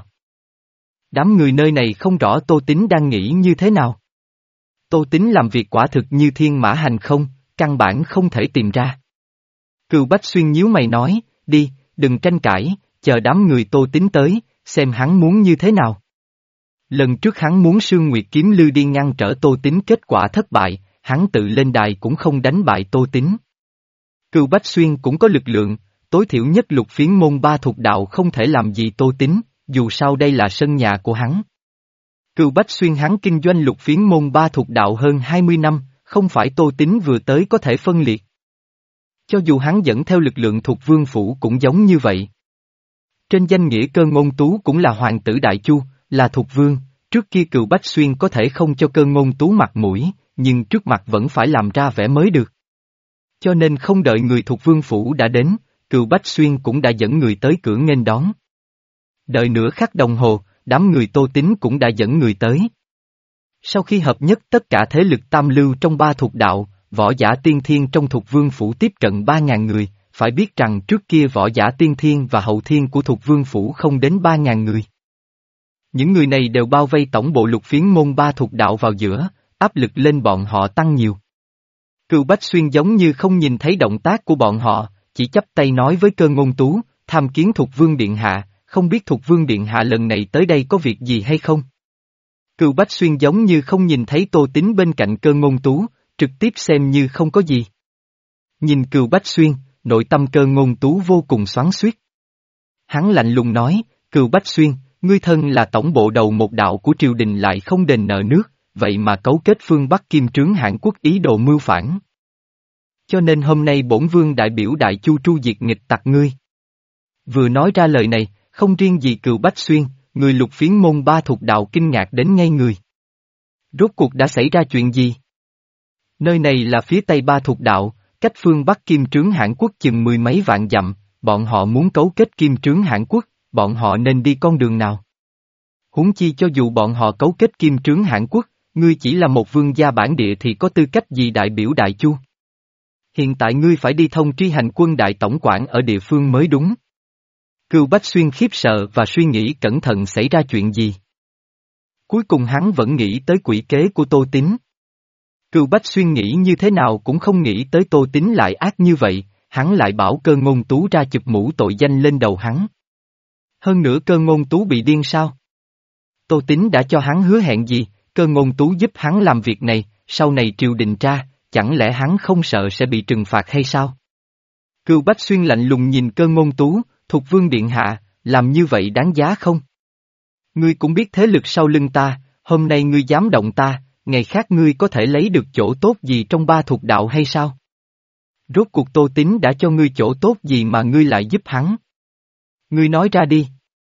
A: Đám người nơi này không rõ Tô Tín đang nghĩ như thế nào. Tô Tín làm việc quả thực như thiên mã hành không, căn bản không thể tìm ra. Cừu Bách Xuyên nhíu mày nói, đi, đừng tranh cãi, chờ đám người Tô Tín tới, xem hắn muốn như thế nào. Lần trước hắn muốn Sương Nguyệt Kiếm Lư đi ngăn trở Tô Tín kết quả thất bại, hắn tự lên đài cũng không đánh bại Tô Tín. Cừu Bách Xuyên cũng có lực lượng, tối thiểu nhất Lục Phiến môn ba thuộc đạo không thể làm gì Tô Tín, dù sao đây là sân nhà của hắn. Cừu Bách Xuyên hắn kinh doanh Lục Phiến môn ba thuộc đạo hơn hai mươi năm, không phải Tô Tín vừa tới có thể phân liệt. Cho dù hắn dẫn theo lực lượng thuộc vương phủ cũng giống như vậy. Trên danh nghĩa Cơ Ngôn Tú cũng là hoàng tử Đại Chu, là thuộc vương, trước kia Cừu Bách Xuyên có thể không cho Cơ Ngôn Tú mặt mũi, nhưng trước mặt vẫn phải làm ra vẻ mới được. Cho nên không đợi người thuộc vương phủ đã đến, Cừu Bách Xuyên cũng đã dẫn người tới cửa nghênh đón. Đợi nửa khắc đồng hồ, đám người Tô Tín cũng đã dẫn người tới. Sau khi hợp nhất tất cả thế lực tam lưu trong ba thuộc đạo, võ giả tiên thiên trong Thục Vương Phủ tiếp cận ba ngàn người, phải biết rằng trước kia võ giả tiên thiên và hậu thiên của Thục Vương Phủ không đến ba ngàn người. Những người này đều bao vây tổng bộ Lục Phiến môn ba thuộc đạo vào giữa, áp lực lên bọn họ tăng nhiều. Cừu Bách Xuyên giống như không nhìn thấy động tác của bọn họ, chỉ chắp tay nói với Cơ Ngôn Tú, tham kiến Thục Vương Điện Hạ, không biết Thục Vương Điện Hạ lần này tới đây có việc gì hay không? Cừu Bách Xuyên giống như không nhìn thấy Tô Tín bên cạnh Cơ Ngôn Tú, trực tiếp xem như không có gì. Nhìn Cừu Bách Xuyên, nội tâm Cơ Ngôn Tú vô cùng xoắn xuýt. Hắn lạnh lùng nói, Cừu Bách Xuyên, ngươi thân là tổng bộ đầu một đạo của triều đình lại không đền nợ nước, vậy mà cấu kết phương Bắc Kim Trướng Hãn Quốc ý đồ mưu phản. Cho nên hôm nay bổn vương đại biểu Đại Chu tru diệt nghịch tặc ngươi. Vừa nói ra lời này, không riêng gì Cừu Bách Xuyên, người Lục Phiến môn ba thuộc đạo kinh ngạc đến ngay người. Rốt cuộc đã xảy ra chuyện gì? Nơi này là phía tây ba thuộc đạo, cách phương Bắc Kim Trướng Hãn Quốc chừng mười mấy vạn dặm, bọn họ muốn cấu kết Kim Trướng Hãn Quốc, bọn họ nên đi con đường nào? Huống chi cho dù bọn họ cấu kết Kim Trướng Hãn Quốc, ngươi chỉ là một vương gia bản địa thì có tư cách gì đại biểu Đại Chu? Hiện tại ngươi phải đi thông tri hành quân đại tổng quản ở địa phương mới đúng. Cừu Bách Xuyên khiếp sợ và suy nghĩ cẩn thận xảy ra chuyện gì. Cuối cùng hắn vẫn nghĩ tới quỷ kế của Tô Tín. Cừu Bách Xuyên nghĩ như thế nào cũng không nghĩ tới Tô Tín lại ác như vậy, hắn lại bảo Cơ Ngôn Tú ra chụp mũ tội danh lên đầu hắn. Hơn nữa Cơ Ngôn Tú bị điên sao? Tô Tín đã cho hắn hứa hẹn gì, Cơ Ngôn Tú giúp hắn làm việc này, sau này triều đình tra, chẳng lẽ hắn không sợ sẽ bị trừng phạt hay sao? Cừu Bách Xuyên lạnh lùng nhìn Cơ Ngôn Tú, Thục Vương Điện Hạ, làm như vậy đáng giá không? Ngươi cũng biết thế lực sau lưng ta, hôm nay ngươi dám động ta, ngày khác ngươi có thể lấy được chỗ tốt gì trong ba thuộc đạo hay sao? Rốt cuộc Tô Tín đã cho ngươi chỗ tốt gì mà ngươi lại giúp hắn? Ngươi nói ra đi.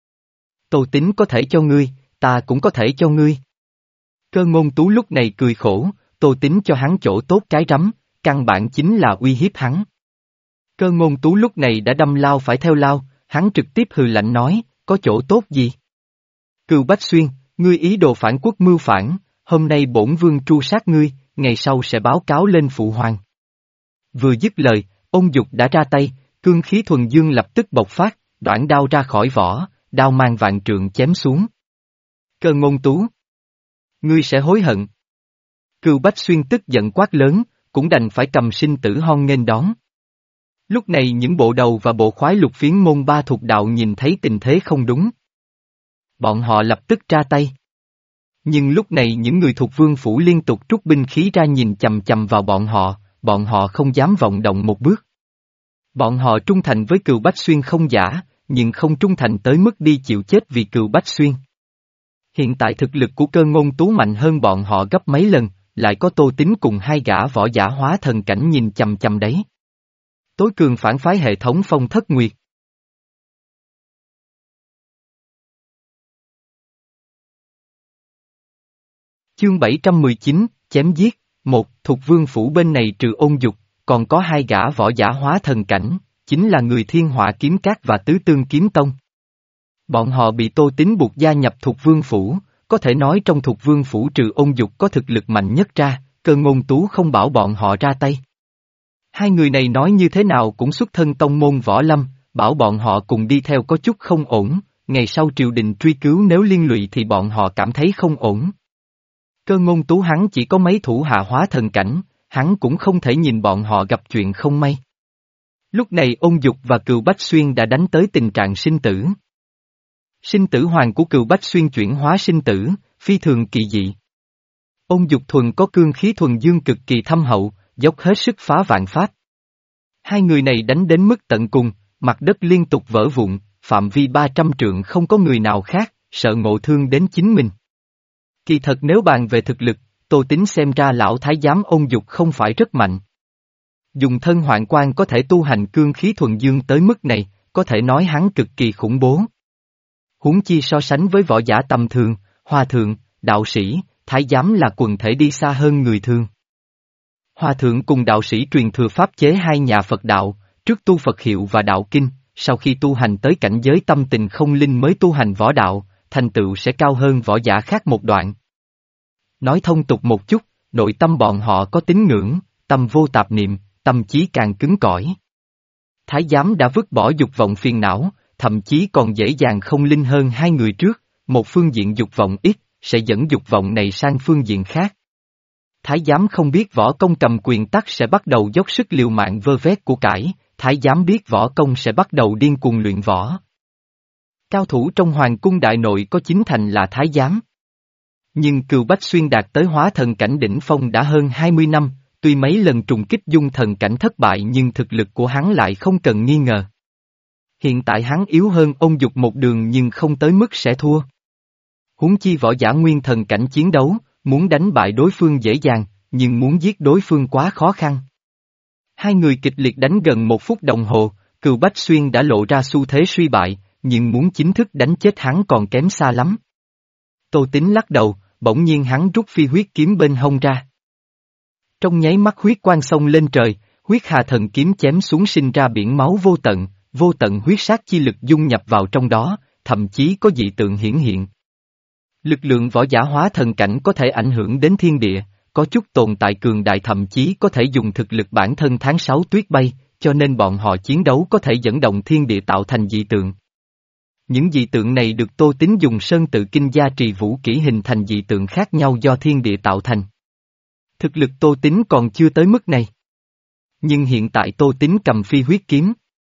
A: Tô Tín có thể cho ngươi, ta cũng có thể cho ngươi. Cơ Ngôn Tú lúc này cười khổ, Tô Tín cho hắn chỗ tốt cái rắm, căn bản chính là uy hiếp hắn. Cơ Ngôn Tú lúc này đã đâm lao phải theo lao, hắn trực tiếp hừ lạnh nói, có chỗ tốt gì? Cừu Bách Xuyên, ngươi ý đồ phản quốc mưu phản, hôm nay bổn vương tru sát ngươi, ngày sau sẽ báo cáo lên phụ hoàng. Vừa dứt lời, ôn dục đã ra tay, cương khí thuần dương lập tức bộc phát, đoản đao ra khỏi vỏ, đao mang vạn trượng chém xuống. Cơ Ngôn Tú, ngươi sẽ hối hận. Cừu Bách Xuyên tức giận quát lớn, cũng đành phải cầm sinh tử hon nghênh đón. Lúc này những bộ đầu và bộ khoái Lục Phiến môn ba thuộc đạo nhìn thấy tình thế không đúng. Bọn họ lập tức ra tay. Nhưng lúc này những người thuộc Vương Phủ liên tục trút binh khí ra nhìn chầm chầm vào bọn họ, bọn họ không dám vọng động một bước. Bọn họ trung thành với Cừu Bách Xuyên không giả, nhưng không trung thành tới mức đi chịu chết vì Cừu Bách Xuyên. Hiện tại thực lực của Cơ Ngôn Tú mạnh hơn bọn họ gấp mấy lần, lại có Tô Tín cùng hai gã võ giả hóa thần cảnh nhìn chầm chầm đấy. Tối cường phản phái hệ thống Phong Thất Nguyệt. Chương bảy trăm mười chín, chém giết, một, Thục Vương Phủ bên này trừ Ôn Dục, còn có hai gã võ giả hóa thần cảnh, chính là người Thiên Họa Kiếm Các và Tứ Tương Kiếm Tông. Bọn họ bị Tô Tín buộc gia nhập Thục Vương Phủ, có thể nói trong Thục Vương Phủ trừ Ôn Dục có thực lực mạnh nhất ra, Cơ Ngôn Tú không bảo bọn họ ra tay. Hai người này nói như thế nào cũng xuất thân tông môn võ lâm, bảo bọn họ cùng đi theo có chút không ổn, ngày sau triều đình truy cứu nếu liên lụy thì bọn họ cảm thấy không ổn. Cơ Ngôn Tú hắn chỉ có mấy thủ hạ hóa thần cảnh, hắn cũng không thể nhìn bọn họ gặp chuyện không may. Lúc này Ôn Dục và Cừu Bách Xuyên đã đánh tới tình trạng sinh tử. Sinh tử hoàng của Cừu Bách Xuyên chuyển hóa sinh tử, phi thường kỳ dị. Ôn Dục thuần có cương khí thuần dương cực kỳ thâm hậu, dốc hết sức phá vạn pháp. Hai người này đánh đến mức tận cùng, mặt đất liên tục vỡ vụn, phạm vi ba trăm trượng không có người nào khác, sợ ngộ thương đến chính mình. Kỳ thật nếu bàn về thực lực, Tô Tín xem ra lão thái giám Ôn Dục không phải rất mạnh. Dùng thân hoạn quan có thể tu hành cương khí thuần dương tới mức này, có thể nói hắn cực kỳ khủng bố. Huống chi so sánh với võ giả tầm thường, hòa thượng, đạo sĩ, thái giám là quần thể đi xa hơn người thường. Hòa thượng cùng đạo sĩ truyền thừa pháp chế hai nhà Phật đạo, trước tu Phật hiệu và đạo kinh, sau khi tu hành tới cảnh giới tâm tình không linh mới tu hành võ đạo, thành tựu sẽ cao hơn võ giả khác một đoạn. Nói thông tục một chút, nội tâm bọn họ có tín ngưỡng, tâm vô tạp niệm, tâm trí càng cứng cỏi. Thái giám đã vứt bỏ dục vọng phiền não, thậm chí còn dễ dàng không linh hơn hai người trước, một phương diện dục vọng ít, sẽ dẫn dục vọng này sang phương diện khác. Thái giám không biết võ công cầm quyền tắc sẽ bắt đầu dốc sức liều mạng vơ vét của cải, thái giám biết võ công sẽ bắt đầu điên cuồng luyện võ. Cao thủ trong hoàng cung đại nội có chính thành là thái giám. Nhưng Cừu Bách Xuyên đạt tới hóa thần cảnh đỉnh phong đã hơn hai mươi năm, tuy mấy lần trùng kích dung thần cảnh thất bại nhưng thực lực của hắn lại không cần nghi ngờ. Hiện tại hắn yếu hơn Ôn Dục một đường nhưng không tới mức sẽ thua. Huống chi võ giả nguyên thần cảnh chiến đấu, muốn đánh bại đối phương dễ dàng, nhưng muốn giết đối phương quá khó khăn. Hai người kịch liệt đánh gần một phút đồng hồ, Cừu Bách Xuyên đã lộ ra xu thế suy bại, nhưng muốn chính thức đánh chết hắn còn kém xa lắm. Tô Tín lắc đầu, bỗng nhiên hắn rút phi huyết kiếm bên hông ra. Trong nháy mắt huyết quang xông lên trời, huyết hà thần kiếm chém xuống sinh ra biển máu vô tận, vô tận huyết sát chi lực dung nhập vào trong đó, thậm chí có dị tượng hiển hiện. Lực lượng võ giả hóa thần cảnh có thể ảnh hưởng đến thiên địa, có chút tồn tại cường đại thậm chí có thể dùng thực lực bản thân tháng sáu tuyết bay, cho nên bọn họ chiến đấu có thể dẫn động thiên địa tạo thành dị tượng. Những dị tượng này được Tô Tín dùng sơn tự kinh gia trì vũ kỹ hình thành dị tượng khác nhau do thiên địa tạo thành. Thực lực Tô Tín còn chưa tới mức này. Nhưng hiện tại Tô Tín cầm phi huyết kiếm.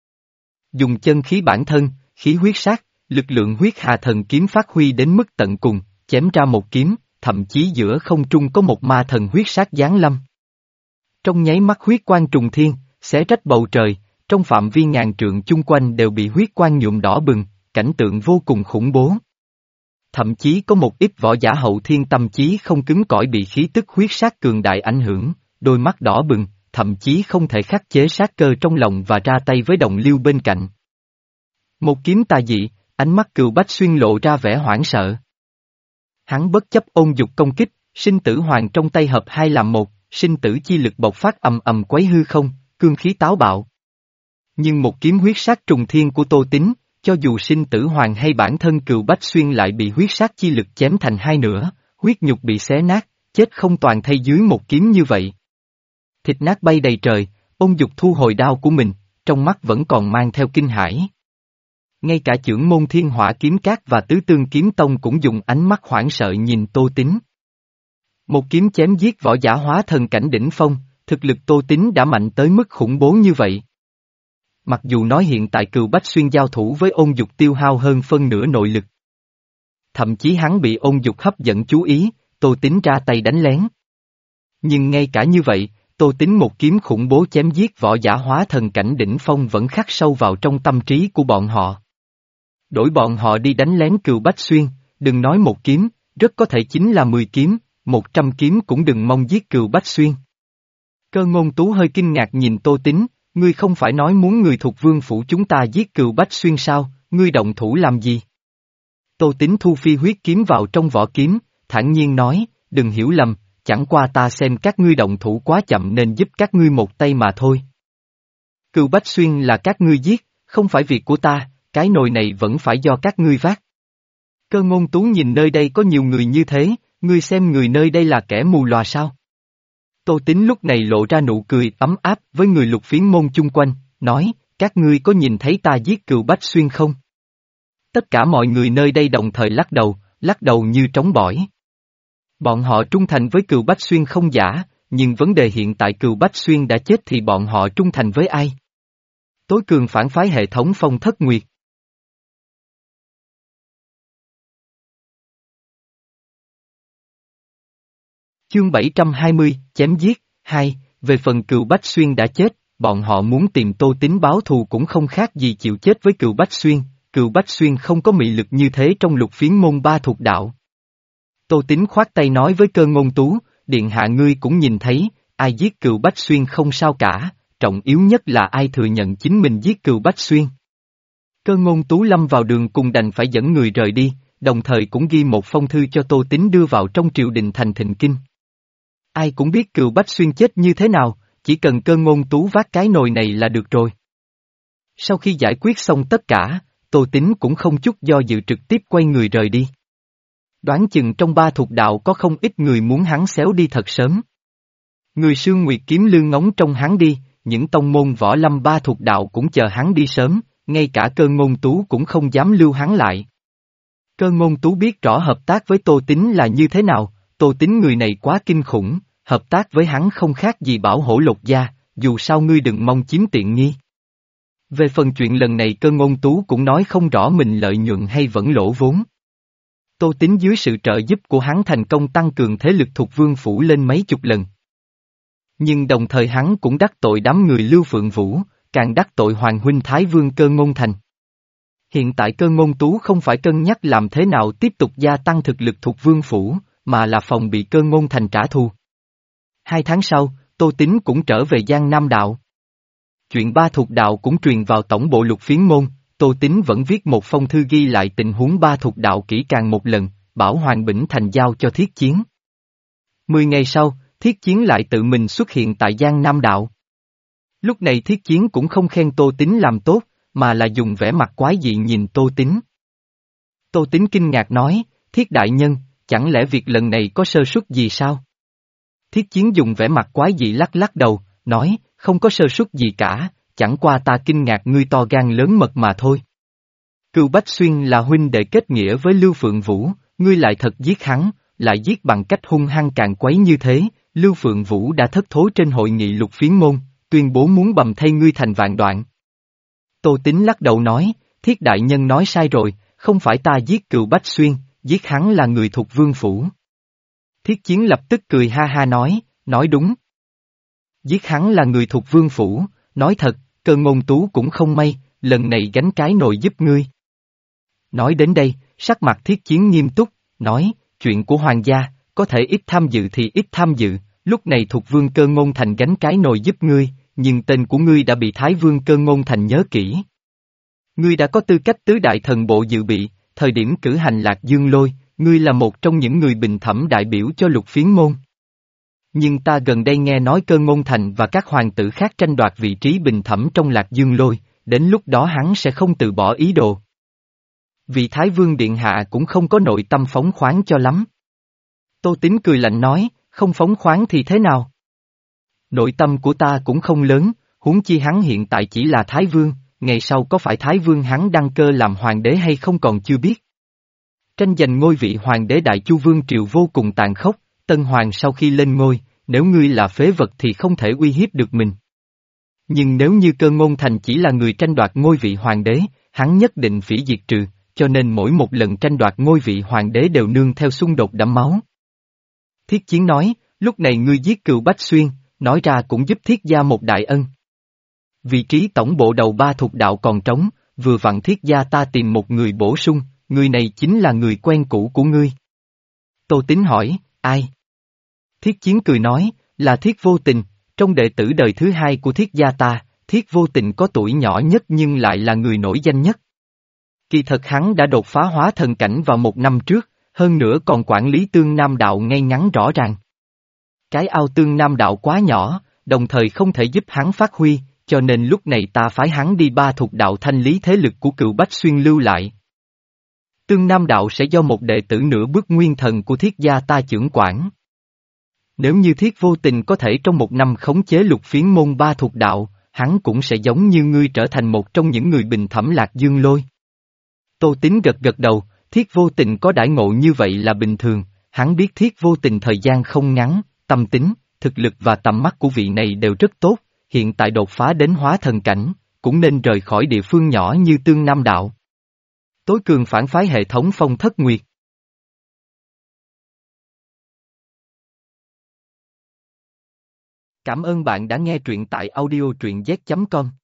A: Dùng chân khí bản thân, khí huyết sát, lực lượng huyết hà thần kiếm phát huy đến mức tận cùng, chém ra một kiếm, thậm chí giữa không trung có một ma thần huyết sát giáng lâm. Trong nháy mắt huyết quang trùng thiên, xé rách bầu trời, trong phạm vi ngàn trượng chung quanh đều bị huyết quang nhuộm đỏ bừng, cảnh tượng vô cùng khủng bố. Thậm chí có một ít võ giả hậu thiên tâm trí không cứng cỏi bị khí tức huyết sát cường đại ảnh hưởng, đôi mắt đỏ bừng, thậm chí không thể khắc chế sát cơ trong lòng và ra tay với đồng liêu bên cạnh. Một kiếm tà dị, ánh mắt Cừu Bách Xuyên lộ ra vẻ hoảng sợ. Hắn bất chấp Ôn Dục công kích, sinh tử hoàng trong tay hợp hai làm một, sinh tử chi lực bộc phát ầm ầm quấy hư không, cương khí táo bạo. Nhưng một kiếm huyết sát trùng thiên của Tô Tín, cho dù sinh tử hoàng hay bản thân Cừu Bách Xuyên lại bị huyết sát chi lực chém thành hai nửa, huyết nhục bị xé nát, chết không toàn thây dưới một kiếm như vậy. Thịt nát bay đầy trời, Ôn Dục thu hồi đao của mình, trong mắt vẫn còn mang theo kinh hãi. Ngay cả chưởng môn thiên hỏa kiếm cát và tứ tương kiếm tông cũng dùng ánh mắt hoảng sợ nhìn Tô Tín. Một kiếm chém giết võ giả hóa thần cảnh đỉnh phong, thực lực Tô Tín đã mạnh tới mức khủng bố như vậy. Mặc dù nói hiện tại Cừu Bách Xuyên giao thủ với Ôn Dục tiêu hao hơn phân nửa nội lực. Thậm chí hắn bị Ôn Dục hấp dẫn chú ý, Tô Tín ra tay đánh lén. Nhưng ngay cả như vậy, Tô Tín một kiếm khủng bố chém giết võ giả hóa thần cảnh đỉnh phong vẫn khắc sâu vào trong tâm trí của bọn họ. Đổi bọn họ đi đánh lén Cừu Bách Xuyên, đừng nói một kiếm, rất có thể chính là mười kiếm, một trăm kiếm cũng đừng mong giết Cừu Bách Xuyên. Cơ Ngôn Tú hơi kinh ngạc nhìn Tô Tín, ngươi không phải nói muốn người thuộc vương phủ chúng ta giết Cừu Bách Xuyên sao, ngươi động thủ làm gì? Tô Tín thu phi huyết kiếm vào trong vỏ kiếm, thản nhiên nói, đừng hiểu lầm, chẳng qua ta xem các ngươi động thủ quá chậm nên giúp các ngươi một tay mà thôi. Cừu Bách Xuyên là các ngươi giết, không phải việc của ta, cái nồi này vẫn phải do các ngươi vác. Cơ Ngôn Tú nhìn nơi đây có nhiều người như thế, ngươi xem người nơi đây là kẻ mù lòa sao? Tô Tín lúc này lộ ra nụ cười ấm áp với người Lục Phiến môn chung quanh, nói, các ngươi có nhìn thấy ta giết Cừu Bách Xuyên không? Tất cả mọi người nơi đây đồng thời lắc đầu, lắc đầu như trống bỏi. Bọn họ trung thành với Cừu Bách Xuyên không giả, nhưng vấn đề hiện tại Cừu Bách Xuyên đã chết thì bọn họ trung thành với ai? Tối cường phản phái hệ thống Phong Thất Nguyệt. Chương bảy trăm hai mươi, chém giết, hai, về phần Cừu Bách Xuyên đã chết, bọn họ muốn tìm Tô Tín báo thù cũng không khác gì chịu chết với Cừu Bách Xuyên, Cừu Bách Xuyên không có mị lực như thế trong Lục Phiến môn ba thuộc đạo. Tô Tín khoát tay nói với Cơ Ngôn Tú, điện hạ ngươi cũng nhìn thấy, ai giết Cừu Bách Xuyên không sao cả, trọng yếu nhất là ai thừa nhận chính mình giết Cừu Bách Xuyên. Cơ Ngôn Tú lâm vào đường cùng đành phải dẫn người rời đi, đồng thời cũng ghi một phong thư cho Tô Tín đưa vào trong triều đình thành Thịnh Kinh. Ai cũng biết Cừu Bách Xuyên chết như thế nào, chỉ cần Cơ Ngôn Tú vác cái nồi này là được rồi. Sau khi giải quyết xong tất cả, Tô Tín cũng không chút do dự trực tiếp quay người rời đi. Đoán chừng trong ba thuộc đạo có không ít người muốn hắn xéo đi thật sớm. Người Sương Nguyệt kiếm lương ngóng trong hắn đi, những tông môn võ lâm ba thuộc đạo cũng chờ hắn đi sớm, ngay cả Cơ Ngôn Tú cũng không dám lưu hắn lại. Cơ Ngôn Tú biết rõ hợp tác với Tô Tín là như thế nào, Tô Tín người này quá kinh khủng, hợp tác với hắn không khác gì bảo hổ lột da, dù sao ngươi đừng mong chiếm tiện nghi. Về phần chuyện lần này Cơ Ngôn Tú cũng nói không rõ mình lợi nhuận hay vẫn lỗ vốn. Tô Tín dưới sự trợ giúp của hắn thành công tăng cường thế lực thuộc Vương Phủ lên mấy chục lần. Nhưng đồng thời hắn cũng đắc tội đám người Lưu Phượng Vũ, càng đắc tội Hoàng huynh Thái Vương Cơ Ngôn Thành. Hiện tại Cơ Ngôn Tú không phải cân nhắc làm thế nào tiếp tục gia tăng thực lực thuộc Vương Phủ, mà là phòng bị Cơ Ngôn Thành trả thù. Hai tháng sau, Tô Tín cũng trở về Giang Nam Đạo. Chuyện ba thuộc đạo cũng truyền vào tổng bộ Lục Phiến Môn, Tô Tín vẫn viết một phong thư ghi lại tình huống ba thuộc đạo kỹ càng một lần, bảo Hoàng Bỉnh Thành giao cho Thiết Chiến. Mười ngày sau, Thiết Chiến lại tự mình xuất hiện tại Giang Nam Đạo. Lúc này Thiết Chiến cũng không khen Tô Tín làm tốt, mà là dùng vẻ mặt quái dị nhìn Tô Tín. Tô Tín kinh ngạc nói, Thiết đại nhân, chẳng lẽ việc lần này có sơ suất gì sao? Thiết Chiến dùng vẻ mặt quái dị lắc lắc đầu, nói, không có sơ suất gì cả, chẳng qua ta kinh ngạc ngươi to gan lớn mật mà thôi. Cừu Bách Xuyên là huynh đệ kết nghĩa với Lưu Phượng Vũ, ngươi lại thật giết hắn, lại giết bằng cách hung hăng càn quấy như thế, Lưu Phượng Vũ đã thất thố trên hội nghị Lục Phiến Môn, tuyên bố muốn bầm thay ngươi thành vạn đoạn. Tô Tín lắc đầu nói, Thiết đại nhân nói sai rồi, không phải ta giết Cừu Bách Xuyên, giết hắn là người thuộc Vương Phủ. Thiết Chiến lập tức cười ha ha nói, nói đúng. Giết hắn là người thuộc Vương Phủ, nói thật, Cơ Ngôn Tú cũng không may, lần này gánh cái nồi giúp ngươi. Nói đến đây, sắc mặt Thiết Chiến nghiêm túc, nói, chuyện của hoàng gia, có thể ít tham dự thì ít tham dự, lúc này thuộc Vương Cơ Ngôn Thành gánh cái nồi giúp ngươi, nhưng tên của ngươi đã bị Thái Vương Cơ Ngôn Thành nhớ kỹ. Ngươi đã có tư cách tứ đại thần bộ dự bị, thời điểm cử hành Lạc Dương Lôi, ngươi là một trong những người bình thẩm đại biểu cho Lục Phiến Môn. Nhưng ta gần đây nghe nói Cơ Ngôn Thành và các hoàng tử khác tranh đoạt vị trí bình thẩm trong Lạc Dương Lôi, đến lúc đó hắn sẽ không từ bỏ ý đồ. Vì Thái Vương Điện Hạ cũng không có nội tâm phóng khoáng cho lắm. Tô Tín cười lạnh nói, không phóng khoáng thì thế nào? Nội tâm của ta cũng không lớn, huống chi hắn hiện tại chỉ là Thái Vương, ngày sau có phải Thái Vương hắn đăng cơ làm hoàng đế hay không còn chưa biết. Tranh giành ngôi vị hoàng đế Đại Chu Vương Triều vô cùng tàn khốc, Tân Hoàng sau khi lên ngôi, nếu ngươi là phế vật thì không thể uy hiếp được mình. Nhưng nếu như Cơ Ngôn Thành chỉ là người tranh đoạt ngôi vị hoàng đế, hắn nhất định phỉ diệt trừ, cho nên mỗi một lần tranh đoạt ngôi vị hoàng đế đều nương theo xung đột đẫm máu. Thiết Chiến nói, lúc này ngươi giết Cừu Bách Xuyên, nói ra cũng giúp Thiết gia một đại ân. Vị trí tổng bộ đầu ba thuộc đạo còn trống, vừa vặn Thiết gia ta tìm một người bổ sung, người này chính là người quen cũ của ngươi. Tô Tín hỏi, ai? Thiết Chiến cười nói, là Thiết Vô Tình, trong đệ tử đời thứ hai của Thiết gia ta, Thiết Vô Tình có tuổi nhỏ nhất nhưng lại là người nổi danh nhất. Kỳ thật hắn đã đột phá hóa thần cảnh vào một năm trước, hơn nữa còn quản lý Tương Nam Đạo ngay ngắn rõ ràng. Cái ao Tương Nam Đạo quá nhỏ, đồng thời không thể giúp hắn phát huy, cho nên lúc này ta phái hắn đi ba thuộc đạo thanh lý thế lực của Cừu Bách Xuyên lưu lại. Tương Nam Đạo sẽ do một đệ tử nửa bước nguyên thần của Thiết gia ta chưởng quản. Nếu như Thiết Vô Tình có thể trong một năm khống chế Lục Phiến Môn ba thuộc đạo, hắn cũng sẽ giống như ngươi trở thành một trong những người bình thẩm Lạc Dương Lôi. Tô Tín gật gật đầu, Thiết Vô Tình có đãi ngộ như vậy là bình thường, hắn biết Thiết Vô Tình thời gian không ngắn, tâm tính, thực lực và tầm mắt của vị này đều rất tốt, hiện tại đột phá đến hóa thần cảnh, cũng nên rời khỏi địa phương nhỏ như Tương Nam Đạo. Tối cường phản phái hệ thống Phong Thất Nguyệt. Cảm ơn bạn đã nghe truyện tại audio truyện z chấm com.